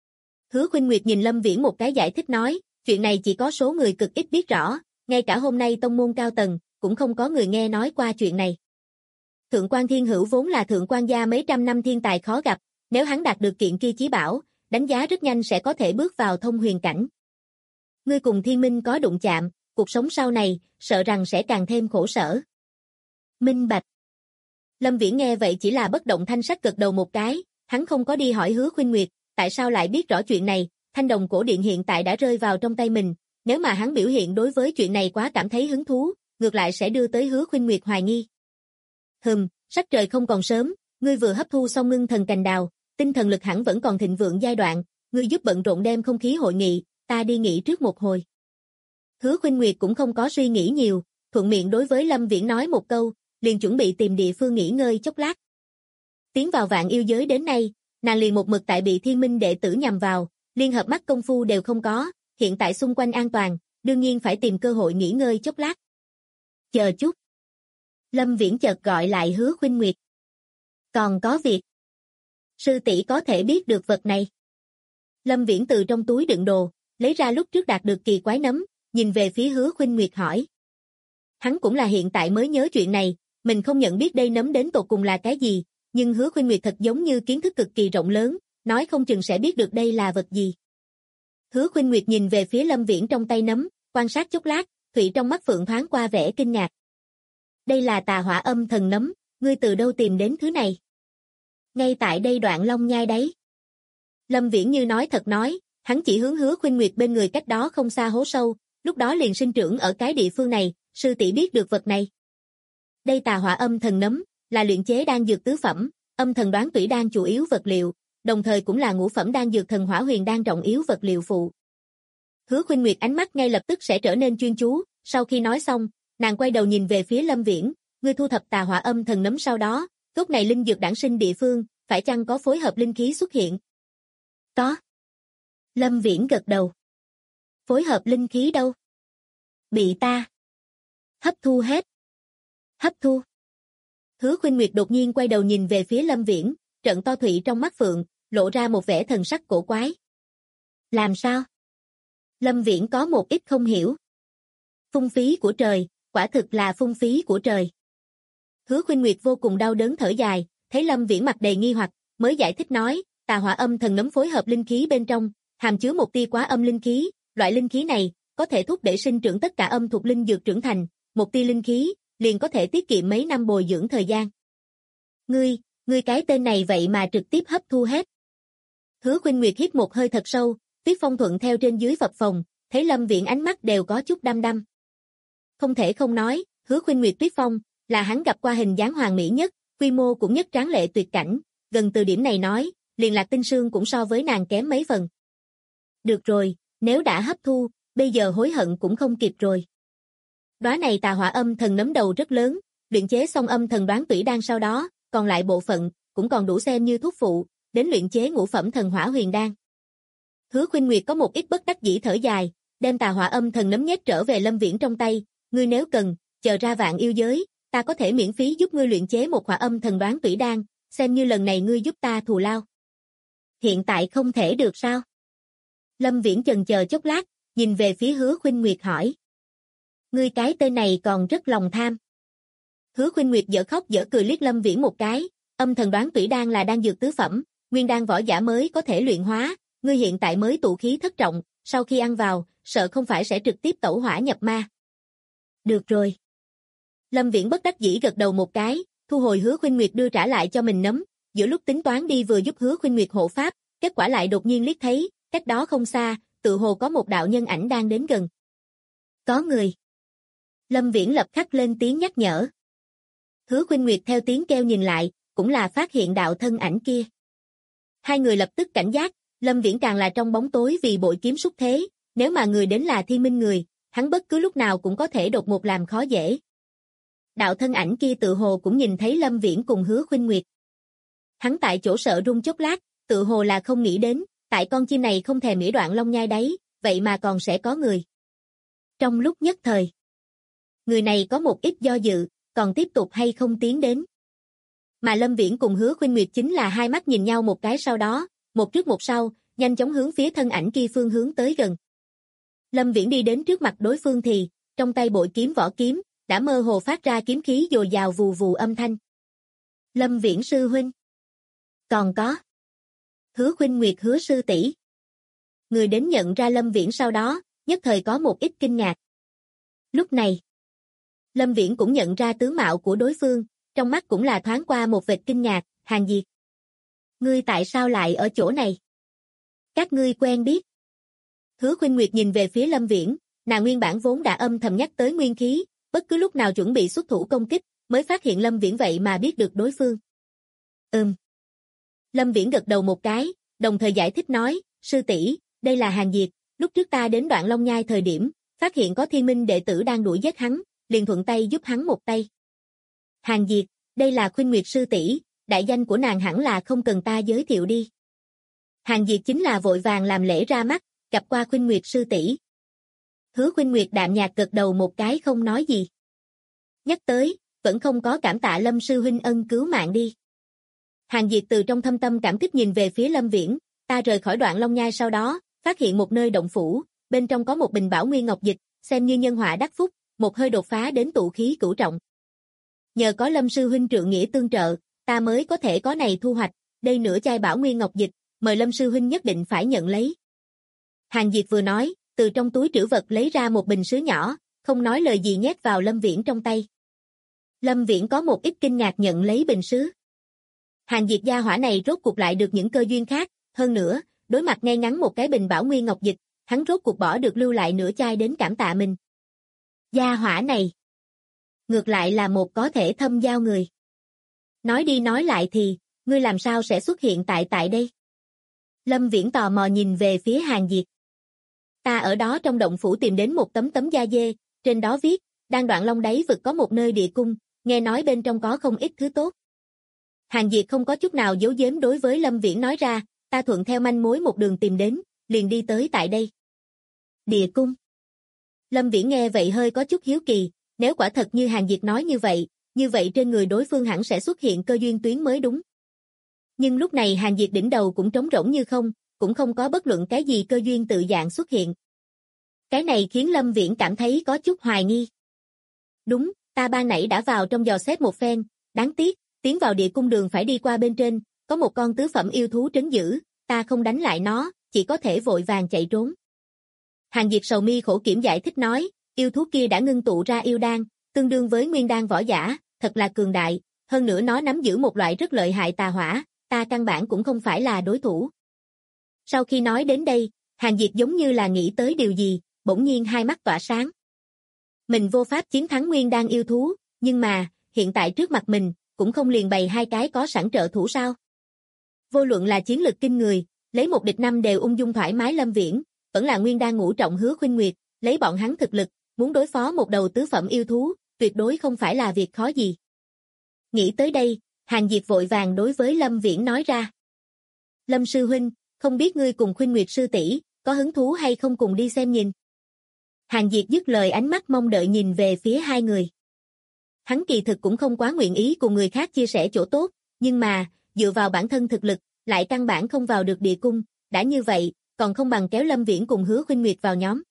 Hứa Khuynh Nguyệt nhìn Lâm Viễn một cái giải thích nói, chuyện này chỉ có số người cực ít biết rõ, ngay cả hôm nay tông môn cao tầng, cũng không có người nghe nói qua chuyện này. Thượng Quan Thiên Hữu vốn là thượng quan gia mấy trăm năm thiên tài khó gặp, nếu hắn đạt được kiện kia chí bảo, đánh giá rất nhanh sẽ có thể bước vào thông huyền cảnh. Ngươi cùng Thiên Minh có đụng chạm, cuộc sống sau này, sợ rằng sẽ càng thêm khổ sở. Minh bạch. Lâm Viễn nghe vậy chỉ là bất động thanh sắc gật đầu một cái, hắn không có đi hỏi Hứa Khuynh Nguyệt, tại sao lại biết rõ chuyện này, Thanh Đồng cổ điện hiện tại đã rơi vào trong tay mình, nếu mà hắn biểu hiện đối với chuyện này quá cảm thấy hứng thú, ngược lại sẽ đưa tới Hứa Khuynh Nguyệt hoài nghi. Sắc trời không còn sớm, ngươi vừa hấp thu xong ngưng thần cành đào, tinh thần lực hẳn vẫn còn thịnh vượng giai đoạn, ngươi giúp bận rộn đem không khí hội nghị, ta đi nghỉ trước một hồi. Hứa Khuynh Nguyệt cũng không có suy nghĩ nhiều, thuận miệng đối với Lâm Viễn nói một câu, liền chuẩn bị tìm địa phương nghỉ ngơi chốc lát. Tiến vào Vạn Yêu Giới đến nay, nàng liền một mực tại bị Thiên Minh đệ tử nhằm vào, liên hợp mắt công phu đều không có, hiện tại xung quanh an toàn, đương nhiên phải tìm cơ hội nghỉ ngơi chốc lát. Chờ chút. Lâm Viễn chợt gọi lại Hứa Khuynh Nguyệt. Còn có việc. Sư tỷ có thể biết được vật này. Lâm Viễn từ trong túi đựng đồ, lấy ra lúc trước đạt được kỳ quái nấm, nhìn về phía Hứa Khuynh Nguyệt hỏi. Hắn cũng là hiện tại mới nhớ chuyện này, mình không nhận biết đây nấm đến tột cùng là cái gì, nhưng Hứa Khuynh Nguyệt thật giống như kiến thức cực kỳ rộng lớn, nói không chừng sẽ biết được đây là vật gì. Hứa Khuynh Nguyệt nhìn về phía Lâm Viễn trong tay nấm, quan sát chốc lát, thủy trong mắt phượng thoáng qua vẻ kinh ngạc. Đây là Tà Hỏa Âm Thần nấm, ngươi từ đâu tìm đến thứ này? Ngay tại đây Đoạn Long Nhai đấy. Lâm Viễn như nói thật nói, hắn chỉ hướng Hứa Khuynh Nguyệt bên người cách đó không xa hố sâu, lúc đó liền sinh trưởng ở cái địa phương này, sư tỷ biết được vật này. Đây Tà Hỏa Âm Thần nấm, là luyện chế đan dược tứ phẩm, âm thần đoán tủy đan chủ yếu vật liệu, đồng thời cũng là ngũ phẩm đan dược thần hỏa huyền đan trọng yếu vật liệu phụ. Hứa Khuynh Nguyệt ánh mắt ngay lập tức sẽ trở nên chuyên chú, sau khi nói xong, nàng quay đầu nhìn về phía Lâm Viễn, ngươi thu thập Tà Hỏa Âm Thần nấm sau đó, gốc này linh dược đản sinh địa phương, phải chăng có phối hợp linh khí xuất hiện? Có. Lâm Viễn gật đầu. Phối hợp linh khí đâu? Bị ta hấp thu hết. Hấp thu. Hứa Khuynh Nguyệt đột nhiên quay đầu nhìn về phía Lâm Viễn, trận to thủy trong mắt phượng, lộ ra một vẻ thần sắc cổ quái. Làm sao? Lâm Viễn có một ít không hiểu. Phung phí của trời, quả thực là phung phí của trời. Hứa Khuynh Nguyệt vô cùng đau đớn thở dài, thấy Lâm Viễn mặt đầy nghi hoặc, mới giải thích nói, Tà Hỏa Âm Thần nấm phối hợp linh khí bên trong, hàm chứa một tia quá âm linh khí, loại linh khí này có thể thúc đẩy sinh trưởng tất cả âm thuộc linh dược trưởng thành, một tia linh khí liền có thể tiết kiệm mấy năm bồi dưỡng thời gian. Ngươi cái tên này vậy mà trực tiếp hấp thu hết. Hứa Khuynh Nguyệt hít một hơi thật sâu, Tuyết Phong thuận theo trên dưới phập phồng, thấy Lâm Viễn ánh mắt đều có chút đăm đăm. Không thể không nói, Hứa Khuynh Nguyệt Tuyết Phong là hắn gặp qua hình dáng hoàn mỹ nhất, quy mô cũng nhất tráng lệ tuyệt cảnh, gần từ điểm này nói, liền Lạc Tinh Sương cũng so với nàng kém mấy phần. Được rồi, nếu đã hấp thu, bây giờ hối hận cũng không kịp rồi. Đóa này tà hỏa âm thần nấm đầu rất lớn, luyện chế xong âm thần đoán tủy đan sau đó, còn lại bộ phận cũng còn đủ xem như thuốc phụ, đến luyện chế ngũ phẩm thần hỏa huyền đan. Hứa Khuynh Nguyệt có một ít bất đắc dĩ thở dài, đem tà hỏa âm thần nấm nhét trở về Lâm Viễn trong tay, ngươi nếu cần, chờ ra vạn yêu giới, ta có thể miễn phí giúp ngươi luyện chế một hỏa âm thần đoán tủy đan, xem như lần này ngươi giúp ta thù lao. Hiện tại không thể được sao? Lâm Viễn chần chờ chốc lát, nhìn về phía Hứa Khuynh Nguyệt hỏi. Ngươi cái tên này còn rất lòng tham. Hứa Khuynh Nguyệt dở khóc dở cười liếc Lâm Viễn một cái, âm thần đoán tủy đan là đan dược tứ phẩm, nguyên đan võ giả mới có thể luyện hóa, ngươi hiện tại mới tụ khí thất trọng, sau khi ăn vào, sợ không phải sẽ trực tiếp tẩu hỏa nhập ma. Được rồi. Lâm Viễn bất đắc dĩ gật đầu một cái, thu hồi Hứa Khuynh Nguyệt đưa trả lại cho mình nấm, giữa lúc tính toán đi vừa giúp Hứa Khuynh Nguyệt hộ pháp, kết quả lại đột nhiên liếc thấy, cách đó không xa, tự hồ có một đạo nhân ảnh đang đến gần. Có người. Lâm Viễn lập khắc lên tiếng nhắc nhở. Hứa Khuynh Nguyệt theo tiếng kêu nhìn lại, cũng là phát hiện đạo thân ảnh kia. Hai người lập tức cảnh giác, Lâm Viễn càng là trong bóng tối vì bội kiếm xúc thế, nếu mà người đến là Thiên Minh người, hắn bất cứ lúc nào cũng có thể đột ngột làm khó dễ. Đạo thân ảnh kia tự hồ cũng nhìn thấy Lâm Viễn cùng Hứa Khuynh Nguyệt. Hắn tại chỗ sợ run chốc lát, tự hồ là không nghĩ đến, tại con chim này không thèm mỉa Đoạn Long Nhai đấy, vậy mà còn sẽ có người. Trong lúc nhất thời, người này có một ít do dự, còn tiếp tục hay không tiến đến. Mà Lâm Viễn cùng Hứa Khuynh Nguyệt chính là hai mắt nhìn nhau một cái sau đó, một trước một sau, nhanh chóng hướng phía thân ảnh kia phương hướng tới gần. Lâm Viễn đi đến trước mặt đối phương thì, trong tay bội kiếm vỏ kiếm, đã mơ hồ phát ra kiếm khí dồi dào vù vù âm thanh. Lâm Viễn sư huynh. Còn có. Hứa Khuynh Nguyệt Hứa sư tỷ. Người đến nhận ra Lâm Viễn sau đó, nhất thời có một ít kinh ngạc. Lúc này, Lâm Viễn cũng nhận ra tướng mạo của đối phương, trong mắt cũng là thoáng qua một vệt kinh ngạc, Hàn Diệt. Ngươi tại sao lại ở chỗ này? Các ngươi quen biết. Hứa Khuynh Nguyệt nhìn về phía Lâm Viễn, nàng nguyên bản vốn đã âm thầm nhắc tới nguyên khí, bất cứ lúc nào chuẩn bị xuất thủ công kích, mới phát hiện Lâm Viễn vậy mà biết được đối phương. Lâm Viễn gật đầu một cái, đồng thời giải thích nói, sư tỷ, đây là Hàn Diệt, lúc trước ta đến Đoạn Long Nhai thời điểm, phát hiện có Thiên Minh đệ tử đang đuổi giết hắn, liền thuận tay giúp hắn một tay. Hàn Diệt, đây là Khuynh Nguyệt sư tỷ, đại danh của nàng hẳn là không cần ta giới thiệu đi. Hàn Diệt chính là vội vàng làm lễ ra mắt, gặp qua Khuynh Nguyệt sư tỷ. Hứa Khuynh Nguyệt đạm nhạt gật đầu một cái không nói gì. Nhắc tới, vẫn không có cảm tạ Lâm sư huynh ân cứu mạng đi. Hàn Diệt từ trong thâm tâm cảm kích nhìn về phía Lâm Viễn, ta rời khỏi Đoạn Long Nhai sau đó, phát hiện một nơi động phủ, bên trong có một bình bảo nguyên ngọc dịch, xem như nhân họa đắc phúc, một hơi đột phá đến tụ khí cửu trọng. Nhờ có Lâm sư huynh trượng nghĩa tương trợ, ta mới có thể có này thu hoạch, đây nửa chai bảo nguyên ngọc dịch, mời Lâm sư huynh nhất định phải nhận lấy. Hàn Diệt vừa nói, từ trong túi trữ vật lấy ra một bình sứ nhỏ, không nói lời gì nhét vào Lâm Viễn trong tay. Lâm Viễn có một ít kinh ngạc nhận lấy bình sứ. Hàn Diệt gia hỏa này rốt cuộc lại được những cơ duyên khác, hơn nữa, đối mặt ngay ngắn một cái bình bảo nguyên ngọc dịch, hắn rốt cuộc bỏ được lưu lại nửa chai đến cảm tạ mình. Gia hỏa này, ngược lại là một có thể thâm giao người. Nói đi nói lại thì, ngươi làm sao sẽ xuất hiện tại đây? Lâm Viễn tò mò nhìn về phía Hàn Diệt. Ta ở đó trong động phủ tìm đến một tấm da dê, trên đó viết, đang Đoạn Long đáy vực có một nơi địa cung, nghe nói bên trong có không ít thứ tốt. Hàn Diệt không có chút nào giấu giếm đối với Lâm Viễn nói ra, ta thuận theo manh mối một đường tìm đến, liền đi tới tại đây. Địa cung. Lâm Viễn nghe vậy hơi có chút hiếu kỳ, nếu quả thật như Hàn Diệt nói như vậy trên người đối phương hẳn sẽ xuất hiện cơ duyên tuyến mới đúng. Nhưng lúc này Hàn Diệt đỉnh đầu cũng trống rỗng như không, cũng không có bất luận cái gì cơ duyên tự dạng xuất hiện. Cái này khiến Lâm Viễn cảm thấy có chút hoài nghi. Đúng, ta ban nãy đã vào trong dò xét một phen, đáng tiếc, tiến vào địa cung đường phải đi qua bên trên, có một con tứ phẩm yêu thú trấn giữ, ta không đánh lại nó, chỉ có thể vội vàng chạy trốn. Hàn Diệt sầu mi khổ kiểm giải thích nói, yêu thú kia đã ngưng tụ ra yêu đan, tương đương với nguyên đan võ giả, thật là cường đại, hơn nữa nó nắm giữ một loại rất lợi hại tà hỏa, ta căn bản cũng không phải là đối thủ. Sau khi nói đến đây, Hàn Diệt giống như là nghĩ tới điều gì, bỗng nhiên hai mắt tỏa sáng. Mình vô pháp chiến thắng nguyên đan yêu thú, nhưng mà, hiện tại trước mặt mình, cũng không liền bày hai cái có sẵn trợ thủ sao. Vô luận là chiến lực kinh người, lấy một địch năm đều ung dung thoải mái Lâm Viễn, vẫn là nguyên đan ngũ trọng Hứa Khuynh Nguyệt, lấy bọn hắn thực lực, muốn đối phó một đầu tứ phẩm yêu thú, tuyệt đối không phải là việc khó gì. Nghĩ tới đây, Hàn Diệp vội vàng đối với Lâm Viễn nói ra. Lâm sư huynh, không biết ngươi cùng Khuynh Nguyệt sư tỷ có hứng thú hay không cùng đi xem nhìn. Hàn Diệp dứt lời ánh mắt mong đợi nhìn về phía hai người. Hắn kỳ thực cũng không quá nguyện ý cùng người khác chia sẻ chỗ tốt, nhưng mà, dựa vào bản thân thực lực, lại căn bản không vào được địa cung, đã như vậy, còn không bằng kéo Lâm Viễn cùng Hứa Khuynh Nguyệt vào nhóm.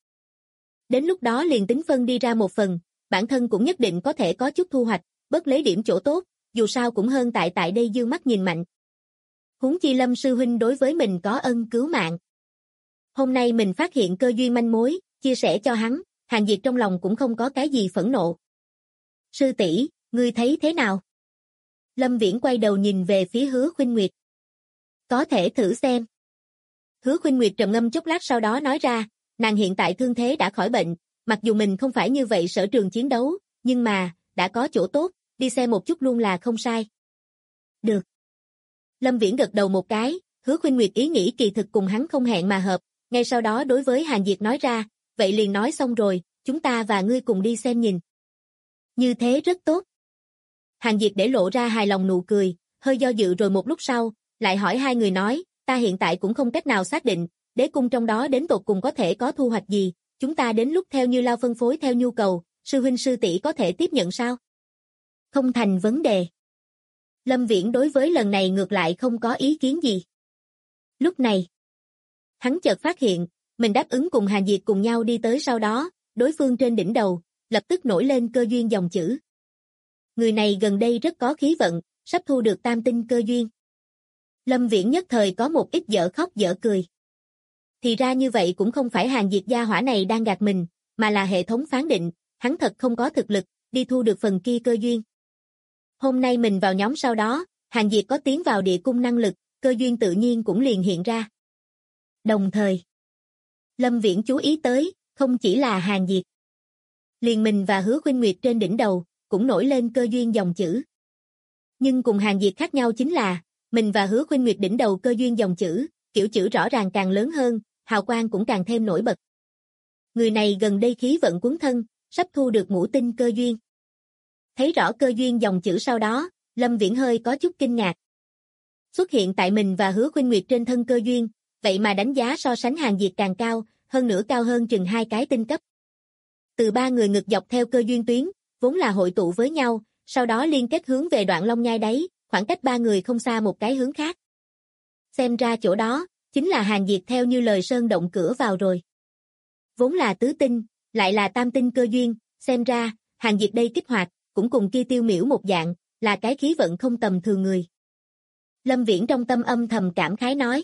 Đến lúc đó liền tính phân đi ra một phần, bản thân cũng nhất định có thể có chút thu hoạch, bớt lấy điểm chỗ tốt, dù sao cũng hơn tại đây dương mắt nhìn mạnh. Huống chi Lâm sư huynh đối với mình có ân cứu mạng. Hôm nay mình phát hiện cơ duyên manh mối, chia sẻ cho hắn, Hàn Diệp trong lòng cũng không có cái gì phẫn nộ. Sư tỷ, ngươi thấy thế nào? Lâm Viễn quay đầu nhìn về phía Hứa Khuynh Nguyệt. Có thể thử xem. Hứa Khuynh Nguyệt trầm ngâm chốc lát sau đó nói ra, nàng hiện tại thương thế đã khỏi bệnh, mặc dù mình không phải như vậy sở trường chiến đấu, nhưng mà, đã có chỗ tốt, đi xem một chút luôn là không sai. Được. Lâm Viễn gật đầu một cái, Hứa Khuynh Nguyệt ý nghĩ kỳ thực cùng hắn không hẹn mà hợp, ngay sau đó đối với Hàn Diệp nói ra, vậy liền nói xong rồi, chúng ta và ngươi cùng đi xem nhìn. Như thế rất tốt. Hàn Diệp để lộ ra hài lòng nụ cười, hơi do dự rồi một lúc sau, lại hỏi hai người nói, ta hiện tại cũng không cách nào xác định, đế cung trong đó đến tột cùng có thể có thu hoạch gì, chúng ta đến lúc theo Như Lao phân phối theo nhu cầu, sư huynh sư tỷ có thể tiếp nhận sao? Không thành vấn đề. Lâm Viễn đối với lần này ngược lại không có ý kiến gì. Lúc này, hắn chợt phát hiện, mình đáp ứng cùng Hàn Diệp cùng nhau đi tới sau đó, đối phương trên đỉnh đầu, lập tức nổi lên cơ duyên dòng chữ. Người này gần đây rất có khí vận, sắp thu được tam tinh cơ duyên. Lâm Viễn nhất thời có một ít dở khóc dở cười. Thì ra như vậy cũng không phải Hàn Diệp gia hỏa này đang gạt mình, mà là hệ thống phán định, hắn thật không có thực lực, đi thu được phần kia cơ duyên. Hôm nay mình vào nhóm sau đó, Hàn Diệp có tiến vào địa cung năng lực, cơ duyên tự nhiên cũng liền hiện ra. Đồng thời, Lâm Viễn chú ý tới, không chỉ là Hàn Diệp. Liền mình và Hứa Khuynh Nguyệt trên đỉnh đầu, cũng nổi lên cơ duyên dòng chữ. Nhưng cùng Hàn Diệp khác nhau chính là, mình và Hứa Khuynh Nguyệt đỉnh đầu cơ duyên dòng chữ, kiểu chữ rõ ràng càng lớn hơn, hào quang cũng càng thêm nổi bật. Người này gần đây khí vận cuốn thân, sắp thu được ngũ tinh cơ duyên. Thấy rõ cơ duyên dòng chữ sau đó, Lâm Viễn hơi có chút kinh ngạc. Xuất hiện tại mình và Hứa Khuynh Nguyệt trên thân cơ duyên, vậy mà đánh giá so sánh Hàn Diệp càng cao, hơn nữa cao hơn chừng 2 cái tinh cấp. Từ 3 người ngực dọc theo cơ duyên tuyến, vốn là hội tụ với nhau, sau đó liên kết hướng về đoạn Long Nhai đấy, khoảng cách 3 người không xa một cái hướng khác. Xem ra chỗ đó, chính là Hàn Diệp theo như lời sơn động cửa vào rồi. Vốn là tứ tinh, lại là tam tinh cơ duyên, xem ra, Hàn Diệp đây kích hoạt, cũng cùng kia Tiêu Miểu một dạng, là cái khí vận không tầm thường người. Lâm Viễn trong tâm âm thầm cảm khái nói.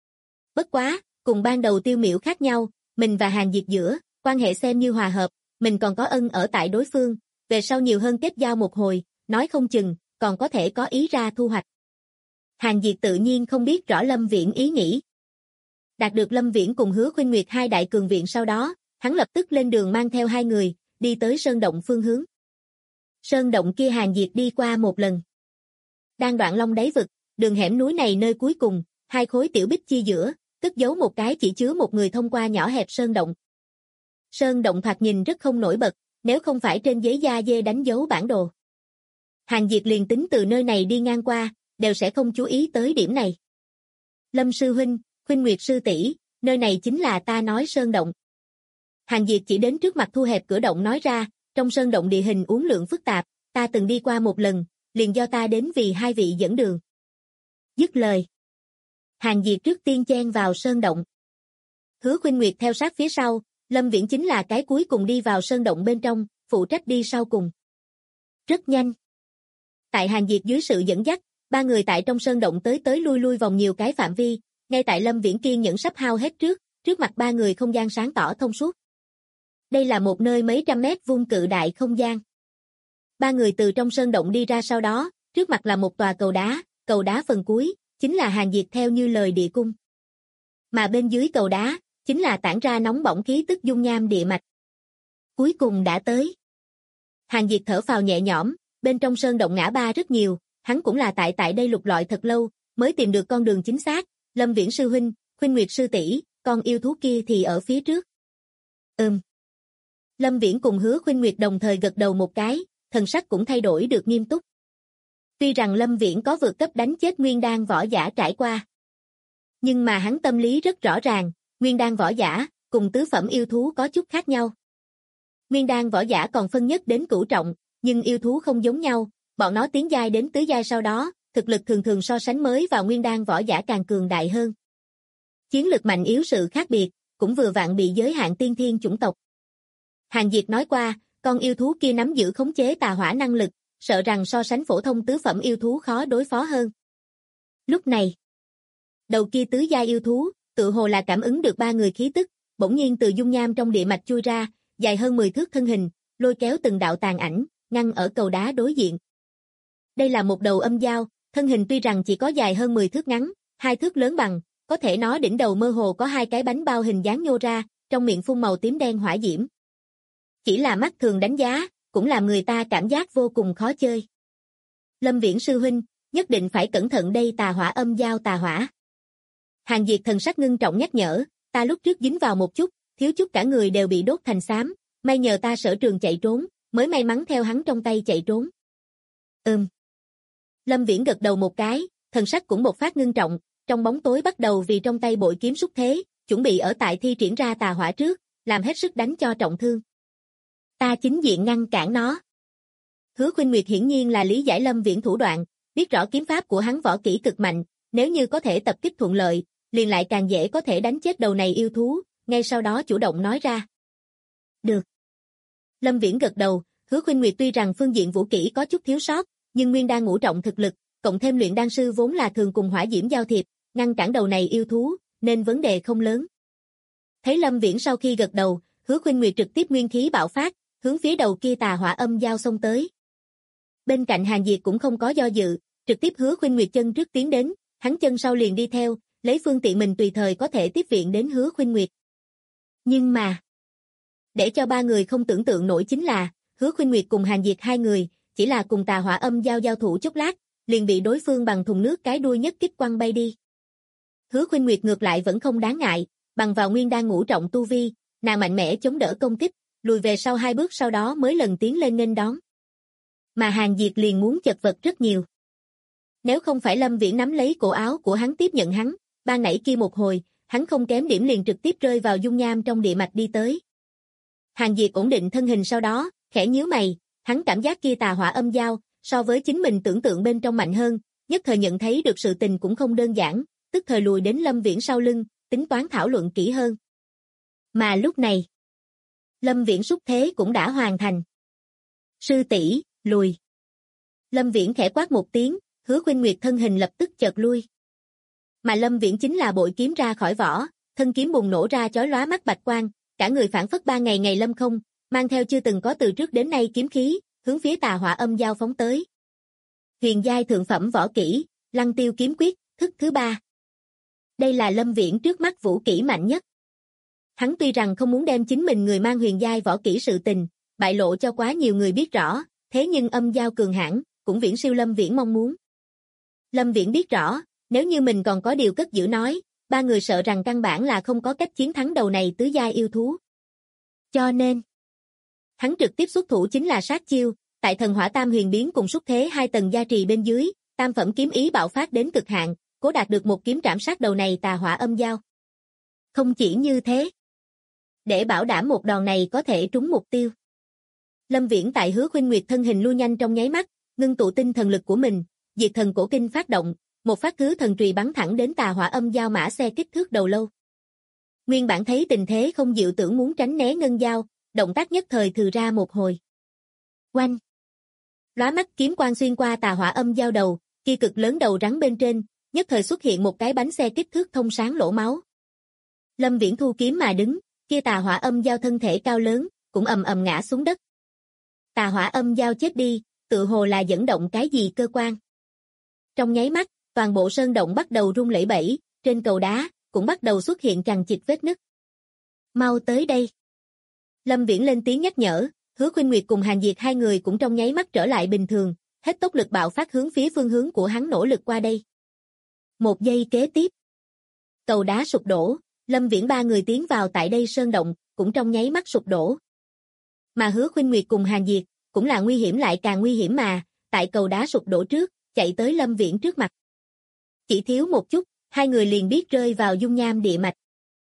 Bất quá, cùng ban đầu Tiêu Miểu khác nhau, mình và Hàn Diệp giữa, quan hệ xem như hòa hợp, mình còn có ân ở tại đối phương, về sau nhiều hơn kết giao một hồi, nói không chừng, còn có thể có ý ra thu hoạch. Hàn Diệp tự nhiên không biết rõ Lâm Viễn ý nghĩ. Đạt được Lâm Viễn cùng Hứa Khuynh Nguyệt hai đại cường viện sau đó, hắn lập tức lên đường mang theo hai người, đi tới sơn động phương hướng. Sơn động kia Hàn Diệp đi qua một lần. Đang đoạn long đáy vực, đường hẻm núi này nơi cuối cùng, hai khối tiểu bích chi giữa, cất giấu một cái chỉ chứa một người thông qua nhỏ hẹp sơn động. Sơn động thoạt nhìn rất không nổi bật, nếu không phải trên giấy da dê đánh dấu bản đồ. Hàn Diệp liền tính từ nơi này đi ngang qua, đều sẽ không chú ý tới điểm này. Lâm sư huynh, Khuynh Nguyệt sư tỷ, nơi này chính là ta nói sơn động. Hàn Diệp chỉ đến trước mặt thu hẹp cửa động nói ra, trong sơn động địa hình uốn lượn phức tạp, ta từng đi qua một lần, liền do ta đến vì hai vị dẫn đường. Dứt lời. Hàn Diệp trước tiên chen vào sơn động. Hứa Khuynh Nguyệt theo sát phía sau, Lâm Viễn chính là cái cuối cùng đi vào sơn động bên trong, phụ trách đi sau cùng. Rất nhanh. Tại Hàn Diệp dưới sự dẫn dắt, ba người tại trong sơn động tới lui lui vòng nhiều cái phạm vi, ngay tại Lâm Viễn kiên nhẫn sắp hao hết trước mặt ba người không gian sáng tỏ thông suốt. Đây là một nơi mấy trăm mét vuông cự đại không gian. Ba người từ trong sơn động đi ra sau đó, trước mặt là một tòa cầu đá phần cuối, chính là Hàn Diệp theo như lời địa cung. Mà bên dưới cầu đá, chính là tản ra nóng bỏng khí tức dung nham địa mạch. Cuối cùng đã tới. Hàn Diệp thở phào nhẹ nhõm, bên trong sơn động ngã ba rất nhiều, hắn cũng là tại đây lục lọi thật lâu, mới tìm được con đường chính xác. Lâm Viễn sư huynh, Khuynh Nguyệt sư tỷ, con yêu thú kia thì ở phía trước. Lâm Viễn cùng Hứa Khuynh Nguyệt đồng thời gật đầu một cái, thần sắc cũng thay đổi được nghiêm túc. Tuy rằng Lâm Viễn có vượt cấp đánh chết nguyên đan võ giả trải qua, nhưng mà hắn tâm lý rất rõ ràng, nguyên đan võ giả cùng tứ phẩm yêu thú có chút khác nhau. Nguyên đan võ giả còn phân nhất đến cửu trọng, nhưng yêu thú không giống nhau, bọn nó tiến giai đến tứ giai sau đó, thực lực thường thường so sánh mới vào nguyên đan võ giả càng cường đại hơn. Chiến lực mạnh yếu sự khác biệt, cũng vừa vặn bị giới hạn tiên thiên chủng tộc. Hàn Diệt nói qua, con yêu thú kia nắm giữ khống chế tà hỏa năng lực, sợ rằng so sánh phổ thông tứ phẩm yêu thú khó đối phó hơn. Lúc này, đầu kia tứ giai yêu thú, tự hồ là cảm ứng được ba người khí tức, bỗng nhiên từ dung nham trong địa mạch chui ra, dài hơn 10 thước thân hình, lôi kéo từng đạo tàn ảnh, ngăn ở cầu đá đối diện. Đây là một đầu âm dao, thân hình tuy rằng chỉ có dài hơn 10 thước ngắn, 2 thước lớn bằng, có thể nó đỉnh đầu mơ hồ có hai cái bánh bao hình dáng nhô ra, trong miệng phun màu tím đen hỏa diễm. Chỉ là mắt thường đánh giá, cũng làm người ta cảm giác vô cùng khó chơi. Lâm Viễn sư huynh, nhất định phải cẩn thận đây tà hỏa âm dao tà hỏa. Hàn Diệt thần sắc ngưng trọng nhắc nhở, ta lúc trước dính vào một chút, thiếu chút cả người đều bị đốt thành xám, may nhờ ta sở trường chạy trốn, mới may mắn theo hắn trong tay chạy trốn. Lâm Viễn gật đầu một cái, thần sắc cũng một phát ngưng trọng, trong bóng tối bắt đầu vì trong tay bội kiếm xúc thế, chuẩn bị ở tại thi triển ra tà hỏa trước, làm hết sức đánh cho trọng thương. Ta chính diện ngăn cản nó. Hứa Khuynh Nguyệt hiển nhiên là lý giải Lâm Viễn thủ đoạn, biết rõ kiếm pháp của hắn võ kỹ cực mạnh, nếu như có thể tập kích thuận lợi, liền lại càng dễ có thể đánh chết đầu này yêu thú, ngay sau đó chủ động nói ra. Được. Lâm Viễn gật đầu, Hứa Khuynh Nguyệt tuy rằng phương diện vũ kỹ có chút thiếu sót, nhưng nguyên đan ngũ trọng thực lực, cộng thêm luyện đan sư vốn là thường cùng hỏa diễm giao thiệp, ngăn cản đầu này yêu thú, nên vấn đề không lớn. Thấy Lâm Viễn sau khi gật đầu, Hứa Khuynh Nguyệt trực tiếp nguyên khí bạo phát, hướng phía đầu kia tà hỏa âm dao xông tới. Bên cạnh Hàn Diệt cũng không có do dự, trực tiếp Hứa Khuynh Nguyệt chân trước tiến đến, hắn chân sau liền đi theo, lấy phương tiện mình tùy thời có thể tiếp viện đến Hứa Khuynh Nguyệt. Nhưng mà, để cho ba người không tưởng tượng nổi chính là, Hứa Khuynh Nguyệt cùng Hàn Diệt hai người, chỉ là cùng tà hỏa âm giao thủ chốc lát, liền bị đối phương bằng thùng nước cái đuôi nhất kích quăng bay đi. Hứa Khuynh Nguyệt ngược lại vẫn không đáng ngại, bằng vào nguyên đan ngũ trọng tu vi, nàng mạnh mẽ chống đỡ công kích, lùi về sau 2 bước sau đó mới lần tiến lên nghênh đón. Mà Hàn Diệt liền muốn chật vật rất nhiều. Nếu không phải Lâm Viễn nắm lấy cổ áo của hắn tiếp nhận hắn, ban nãy kia một hồi, hắn không kém điểm liền trực tiếp rơi vào dung nham trong địa mạch đi tới. Hàn Diệt ổn định thân hình sau đó, khẽ nhíu mày, hắn cảm giác kia tà hỏa âm dao, so với chính mình tưởng tượng bên trong mạnh hơn, nhất thời nhận thấy được sự tình cũng không đơn giản, tức thời lùi đến Lâm Viễn sau lưng, tính toán thảo luận kỹ hơn. Mà lúc này, Lâm Viễn xúc thế cũng đã hoàn thành. Sư tỷ, lùi. Lâm Viễn khẽ quát một tiếng, Hứa Khuynh Nguyệt thân hình lập tức chợt lui. Mà Lâm Viễn chính là bội kiếm ra khỏi vỏ, thân kiếm bùng nổ ra chói lóa mắt bạch quang, cả người phảng phất 3 ngày ngày lâm không, mang theo chưa từng có từ trước đến nay kiếm khí, hướng phía tà hỏa âm dao phóng tới. Huyền giai thượng phẩm võ kỹ, Lăng Tiêu kiếm quyết, thức thứ 3. Đây là Lâm Viễn trước mắt vũ kỹ mạnh nhất. Hắn tuy rằng không muốn đem chính mình người mang huyền giai võ kỹ sự tình, bại lộ cho quá nhiều người biết rõ, thế nhưng âm dao cường hãn, cũng viễn siêu Lâm Viễn mong muốn. Lâm Viễn biết rõ, nếu như mình còn có điều cất giữ nói, ba người sợ rằng căn bản là không có cách chiến thắng đầu này tứ giai yêu thú. Cho nên, hắn trực tiếp xuất thủ chính là sát chiêu, tại thần hỏa tam huyền biến cùng xúc thế 2 tầng gia trì bên dưới, tam phẩm kiếm ý bạo phát đến cực hạn, cố đạt được một kiếm trảm sát đầu này tà hỏa âm dao. Không chỉ như thế, để bảo đảm một đòn này có thể trúng mục tiêu, Lâm Viễn tại Hứa Khuynh Nguyệt thân hình lui nhanh trong nháy mắt, ngưng tụ tinh thần lực của mình, diệt thần cổ kinh phát động, một phát thứ thần trùy bắn thẳng đến tà hỏa âm dao mã xe kích thước đầu lâu. Nguyên bản thấy tình thế không dịu tưởng muốn tránh né ngân dao, động tác nhất thời thừa ra một hồi. Oanh! Lóa mắt kiếm quang xuyên qua tà hỏa âm dao đầu, kia cực lớn đầu rắn bên trên, nhất thời xuất hiện một cái bánh xe kích thước thông sáng lỗ máu. Lâm Viễn thu kiếm mà đứng, kia tà hỏa âm dao thân thể cao lớn, cũng ầm ầm ngã xuống đất. Tà hỏa âm dao chết đi, tự hồ là dẫn động cái gì cơ quan. Trong nháy mắt, toàn bộ sơn động bắt đầu rung lẩy bẩy, trên cầu đá cũng bắt đầu xuất hiện chằng chịt vết nứt. Mau tới đây. Lâm Viễn lên tiếng nhắc nhở, Hứa Khuynh Nguyệt cùng Hàn Diệt hai người cũng trong nháy mắt trở lại bình thường, hết tốc lực bạo phát hướng phía phương hướng của hắn nỗ lực qua đây. Một giây kế tiếp, cầu đá sụp đổ, Lâm Viễn ba người tiến vào tại đây sơn động, cũng trong nháy mắt sụp đổ. Mà Hứa Khuynh Nguyệt cùng Hàn Diệt, cũng là nguy hiểm lại càng nguy hiểm mà, tại cầu đá sụp đổ trước, chạy tới Lâm Viễn trước mặt. Chỉ thiếu một chút, hai người liền biết rơi vào dung nham địa mạch.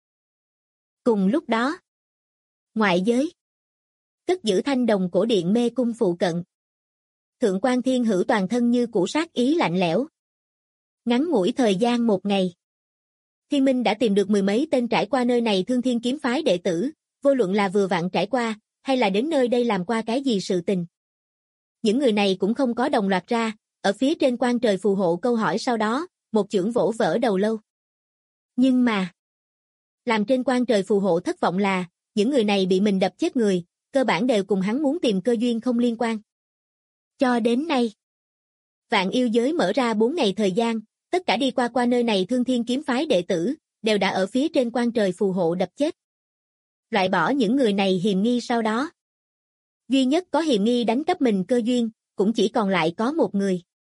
Cùng lúc đó, ngoại giới, cất giữ Thanh Đồng cổ điện mê cung phụ cận. Thượng quan Thiên Hữu toàn thân như củ sát ý lạnh lẽo. Ngắn ngủi thời gian một ngày, Thiên Minh đã tìm được mười mấy tên trải qua nơi này Thương Thiên kiếm phái đệ tử, vô luận là vừa vặn trải qua, hay là đến nơi đây làm qua cái gì sự tình. Những người này cũng không có đồng loạt ra, ở phía trên quan trời phù hộ câu hỏi sau đó, một chưởng vỗ vỡ đầu lâu. Nhưng mà, làm trên quan trời phù hộ thất vọng là, những người này bị mình đập chết người, cơ bản đều cùng hắn muốn tìm cơ duyên không liên quan. Cho đến nay, Vạn Yêu giới mở ra 4 ngày thời gian, tất cả đi qua nơi này Thương Thiên kiếm phái đệ tử, đều đã ở phía trên quan trời phù hộ đập chết. Loại bỏ những người này hiềm nghi sau đó. Duy nhất có hiềm nghi đánh cắp mình cơ duyên, cũng chỉ còn lại có một người.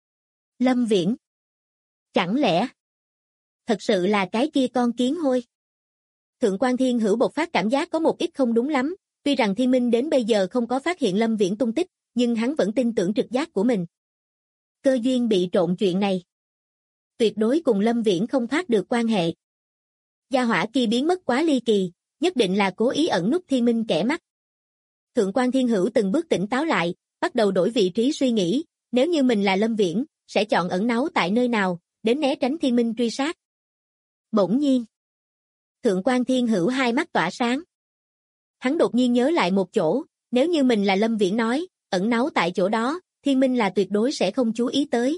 Lâm Viễn. Chẳng lẽ thật sự là cái kia con kiến hôi? Thượng quan Thiên Hữu bộc phát cảm giác có một ít không đúng lắm, tuy rằng Thiên Minh đến bây giờ không có phát hiện Lâm Viễn tung tích, nhưng hắn vẫn tin tưởng trực giác của mình. Cơ duyên bị trộn chuyện này, tuyệt đối cùng Lâm Viễn không thoát được quan hệ. Gia hỏa kia biến mất quá ly kỳ, nhất định là cố ý ẩn núp Thiên Minh kẻ mắt. Thượng quan Thiên Hữu từng bước tỉnh táo lại, bắt đầu đổi vị trí suy nghĩ, nếu như mình là Lâm Viễn, sẽ chọn ẩn náu tại nơi nào, đến né tránh Thiên Minh truy sát. Bỗng nhiên, Thượng quan Thiên Hữu hai mắt tỏa sáng. Hắn đột nhiên nhớ lại một chỗ, nếu như mình là Lâm Viễn nói, ẩn náu tại chỗ đó, Thiên Minh là tuyệt đối sẽ không chú ý tới.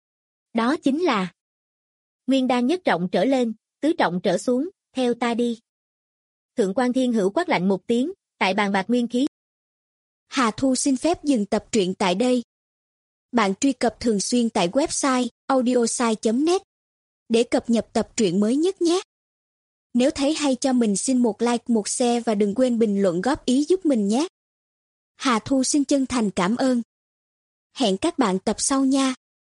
Đó chính là Nguyên Đan nhất trọng trở lên, tứ trọng trở xuống, theo ta đi. Thượng quan Thiên Hữu quát lạnh một tiếng, tại bàn bạc nguyên khí. Hà Thu xin phép dừng tập truyện tại đây. Bạn truy cập thường xuyên tại website audiosai.net để cập nhật tập truyện mới nhất nhé. Nếu thấy hay cho mình xin một like, một share và đừng quên bình luận góp ý giúp mình nhé. Hà Thu xin chân thành cảm ơn. Hẹn các bạn tập sau nha.